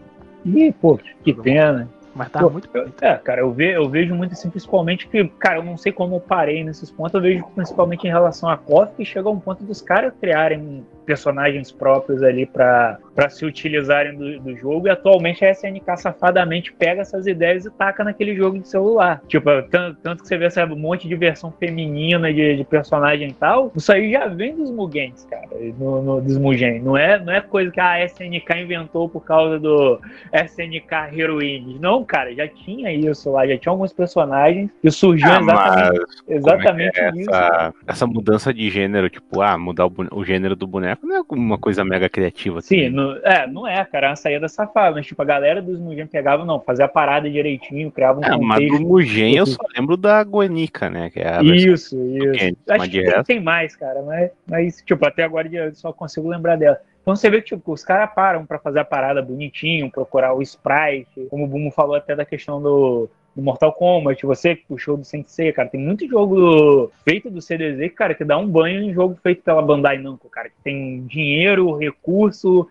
Ih, pô, que pena. Mas tava Pô, muito eu- bonito. É, cara, eu, ve, eu vejo muito assim, principalmente que, cara, eu não sei como eu parei nesses pontos, eu vejo principalmente em relação a K O F, que chega a um ponto dos caras criarem personagens próprios ali pra, pra se utilizarem do, do jogo, e atualmente a S N K safadamente pega essas ideias e taca naquele jogo de celular. Tipo, tanto, tanto que você vê, sabe, um monte de versão feminina de, de personagem e tal, isso aí já vem dos Mugens, cara, no, no, dos Mugen. Não é, não é coisa que a S N K inventou por causa do S N K Heroines. Não, cara, já tinha isso lá, já tinha alguns personagens e surgiu Ah, exatamente, mas exatamente como é que é isso. cara. essa, essa mudança de gênero, tipo, ah, mudar o, bone- o gênero do boneco não é uma coisa mega criativa. Sim, também. não, é, não é, cara, é uma saída safada, mas tipo, a galera dos Mugen pegava, não, fazia a parada direitinho, criava um Ah, mas do contexto. Mugen eu só lembro da Guenica, né? Que é a versão Isso, isso. Mugen, Acho mas que de tem, resto- tem mais, cara, mas, mas tipo, até agora eu só consigo lembrar dela. Então você vê que tipo, os caras param pra fazer a parada bonitinho, procurar o sprite, como o Bumo falou até da questão do, do Mortal Kombat, você que puxou do Sensei, cara, tem muito jogo do- feito do C D Z, cara, que dá um banho em jogo feito pela Bandai Namco, cara, que tem dinheiro, recurso,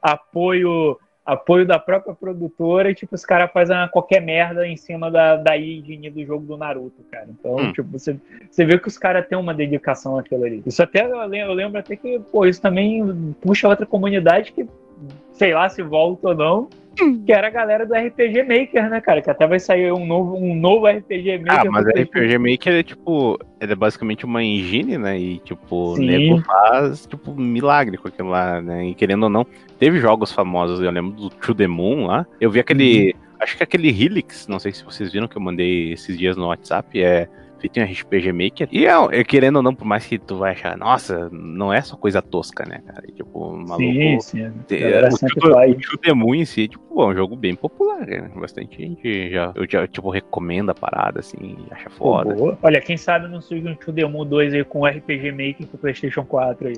apoio, apoio da própria produtora, e tipo, os caras fazem qualquer merda em cima da, da engine do jogo do Naruto, cara. Então, Hum. tipo, você, você vê que os caras têm uma dedicação àquilo ali. Isso até, eu lembro, eu lembro até que, pô, isso também puxa outra comunidade que, sei lá se volta ou não, que era a galera do R P G Maker, né, cara? Que até vai sair um novo, um novo R P G Maker. Ah, mas pro R P G Maker é tipo, ele é basicamente uma engine, né? E tipo, o Sim. nego faz tipo milagre com aquilo lá, né? E querendo ou não, teve jogos famosos, eu lembro do To The Moon lá. Eu vi aquele, acho que aquele Helix, não sei se vocês viram que eu mandei esses dias no WhatsApp, é feito em R P G Maker. E é, é, querendo ou não, por mais que tu vai achar, nossa, não é só coisa tosca, né, cara? E, tipo, o maluco. Sim, sim. Te- A galera o sempre To- faz. o To The Moon em si, tipo, é um jogo bem popular, né? Bastante gente já, eu já, tipo, recomenda a parada, assim, acha Pô, foda. boa. Olha, quem sabe não surge um To The Moon dois aí com R P G Maker pro PlayStation quatro aí.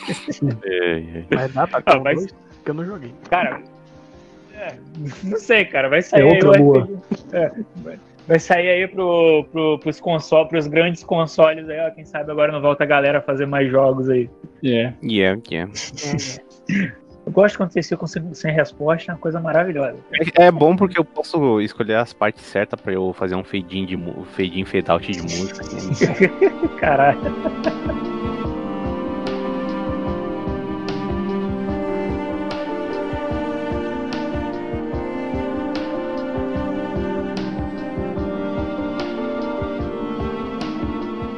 É, é. Mas dá pra Ah, ter um mas- dois que eu não joguei. Cara, é, não sei, cara, vai sair É outra aí o boa. R P G. É, vai, vai sair aí pro, pro, pros consoles, pros grandes consoles aí, ó. Quem sabe agora não volta a galera a fazer mais jogos aí. É. Yeah, yeah. Eu gosto quando vocês ficam sem, sem resposta, é uma coisa maravilhosa. É, é bom porque eu posso escolher as partes certas pra eu fazer um fade-in de mu- fade-in, fade-out de música. Assim. Caralho.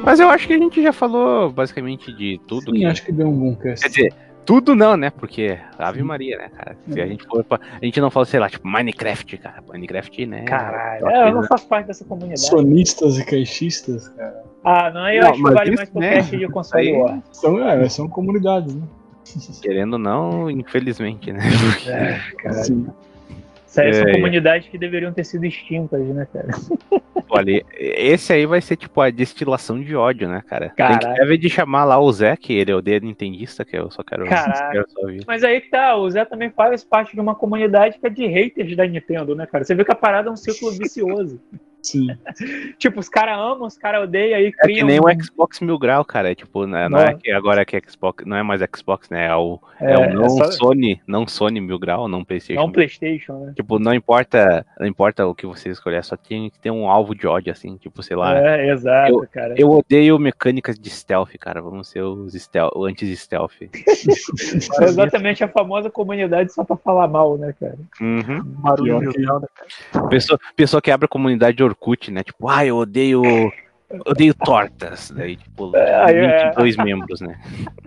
Mas eu acho que a gente já falou basicamente de tudo. Sim, que... acho que deu um bom cast. Quer dizer, tudo não, né? Porque Ave Maria, né, cara? Se a gente for pra... A gente não fala, sei lá, tipo, Minecraft, cara. Minecraft, né? Caralho, é, eu não faço parte dessa comunidade. Sonistas e caixistas, cara. Ah, não, eu Não, acho que mas vale isso, mais pro né, cast de console aí- War. São, é, são comunidades, né? Querendo ou não, infelizmente, né? É, cara. Sim. São É, é. comunidades que deveriam ter sido extintas, né, cara? Olha, esse aí vai ser tipo a destilação de ódio, né, cara? Tem que Caralho. deve de chamar lá o Zé, que ele odeia nintendista, que eu só quero, Caraca. quero só ouvir. Mas aí que tá, o Zé também faz parte de uma comunidade que é de haters da Nintendo, né, cara? Você vê que a parada é um círculo vicioso. Sim. Tipo, os caras amam, os caras odeiam, aí É que criam... nem o Xbox Mil Grau, cara. É tipo, né, não é que agora é que Xbox, não é mais Xbox, né? É o, é, É, o não é só- Sony, não Sony Mil Grau, não PlayStation. Não Playstation, né? Tipo, não importa, não importa o que você escolher, só tem que ter um alvo de ódio, assim, tipo, sei lá. É, exato, cara. Eu odeio mecânicas de stealth, cara. Vamos ser os stealth, anti-stealth. É exatamente a famosa comunidade só pra falar mal, né, cara? Uhum. Barulho Pior que- brutal, né, cara? Pessoa, pessoa que abre a comunidade de Orkut, né? Tipo, ah, eu odeio. Odeio tortas. Daí, tipo, aí é. vinte e dois membros, né?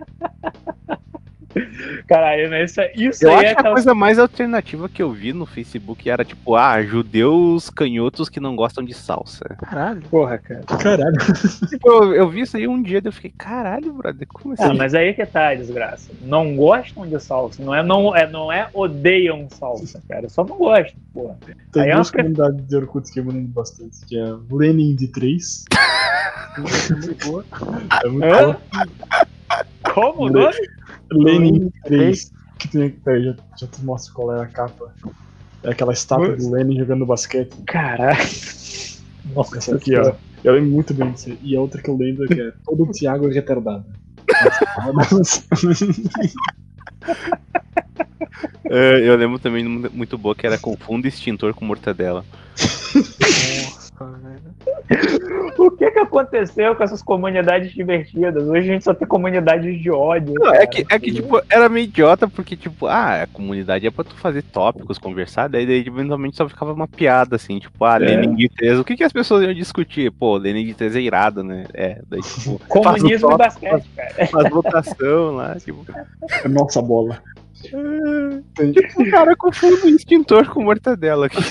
Caralho, mas isso, isso Eu aí acho é que a aquela... coisa mais alternativa que eu vi no Facebook era tipo, ah, judeus canhotos que não gostam de salsa. Caralho. Porra, cara. Caralho. Tipo, eu, eu vi isso aí um dia e eu fiquei, caralho, brother, como assim? Ah, mas aí que tá a desgraça. Não gostam de salsa. Não é, não, é, não é odeiam salsa, cara. Só não gostam, porra. Tem Aí é duas uma pre- comunidades de Orkut que eu me lembro bastante, que é Lenin de três. Muito boa. É muito Hã? boa. Como o nome? Lenin de três. Que tem, peraí, já, já te mostro qual é a capa. É aquela estátua do Lenin jogando basquete. Caralho. Nossa, Essa aqui, ó. Eu lembro muito bem disso. E a outra que eu lembro é que é todo o Thiago é retardado. É, eu lembro também muito boa que era confunda extintor com mortadela. Nossa, velho. O que que aconteceu com essas comunidades divertidas? Hoje a gente só tem comunidades de ódio. Não, cara. é que, é que, tipo, era meio idiota, porque, tipo, ah, a comunidade é pra tu fazer tópicos, conversar, daí, daí eventualmente só ficava uma piada, assim, tipo, ah, É. Lenin de três, o que que as pessoas iam discutir? Pô, Lenin de três é irado, né? É, daí, tipo, Comunismo e faz o basquete, cara. faz votação lá, tipo, É nossa bola. Tem- o cara confunde o extintor com mortadela aqui.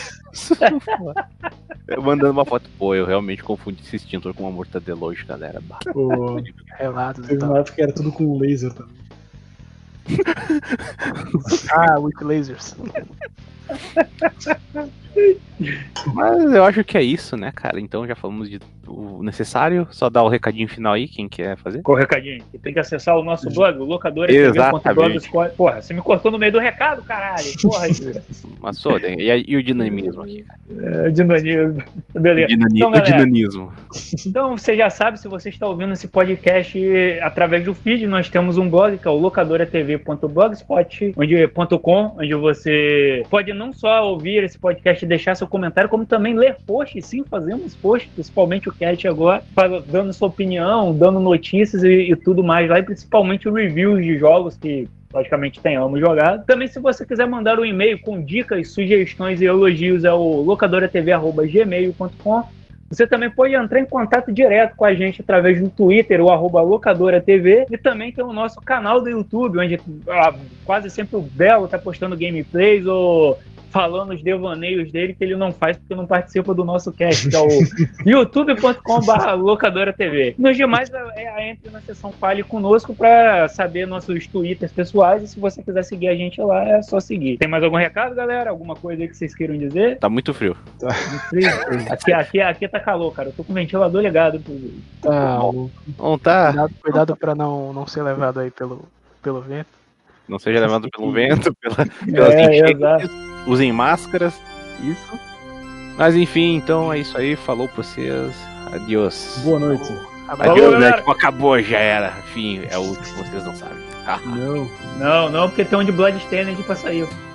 Eu mandando uma foto, pô, eu realmente confundi esse extintor com uma mortadela hoje, galera. Bah. o- Relatos e Teve tal. uma época que era tudo com laser também. Ah, with lasers. Mas eu acho que é isso, né, cara? Então já falamos de o necessário. Só dar o recadinho final aí, quem quer fazer. Com o recadinho. Que tem que acessar o nosso blog, o locador Exatamente. Porra, você me cortou no meio do recado, caralho. Porra, Júlia. Mas, só, e, aí- e o dinamismo aqui, cara? É, dinamismo. Beleza. O, dinani- Então, o galera, dinamismo. Então, você já sabe, se você está ouvindo esse podcast através do feed, nós temos um blog que é o locadora t v ponto blogspot ponto com, onde você pode não só ouvir esse podcast e deixar seu comentário, como também ler posts. Sim, fazemos posts, principalmente o cast agora, faz- dando sua opinião, dando notícias e, e tudo mais lá, e principalmente reviews de jogos que logicamente tenhamos jogado. Também, se você quiser mandar um e-mail com dicas, sugestões e elogios, é o locadora t v arroba gmail ponto com. Você também pode entrar em contato direto com a gente através do Twitter, o arroba locadoratv, e também tem o nosso canal do YouTube, onde ah, quase sempre o Belo está postando gameplays ou falando os devaneios dele que ele não faz porque não participa do nosso cast, que é o youtube ponto com barra locadoratv. Nos demais, é, é, entre na seção Fale Conosco para saber nossos twitters pessoais, e se você quiser seguir a gente lá, é só seguir. Tem mais algum recado, galera? Alguma coisa aí que vocês queiram dizer? Tá muito frio. Aqui, aqui, aqui tá calor, cara. Eu tô com o ventilador ligado, inclusive. Tá, o- Não tá. Cuidado, cuidado pra não, não ser levado aí pelo, pelo vento. Não seja levado pelo vento, pela, pelas É, enchentes. exato. Usem máscaras. Isso. Mas enfim, então é isso aí. Falou pra vocês. Adiós. boa noite. Abraço. Adiós, né? galera. Tipo, acabou, já era. Enfim, é o último, vocês não sabem. Ah. Não. Não, não, porque tem um de Bloodstained pra sair.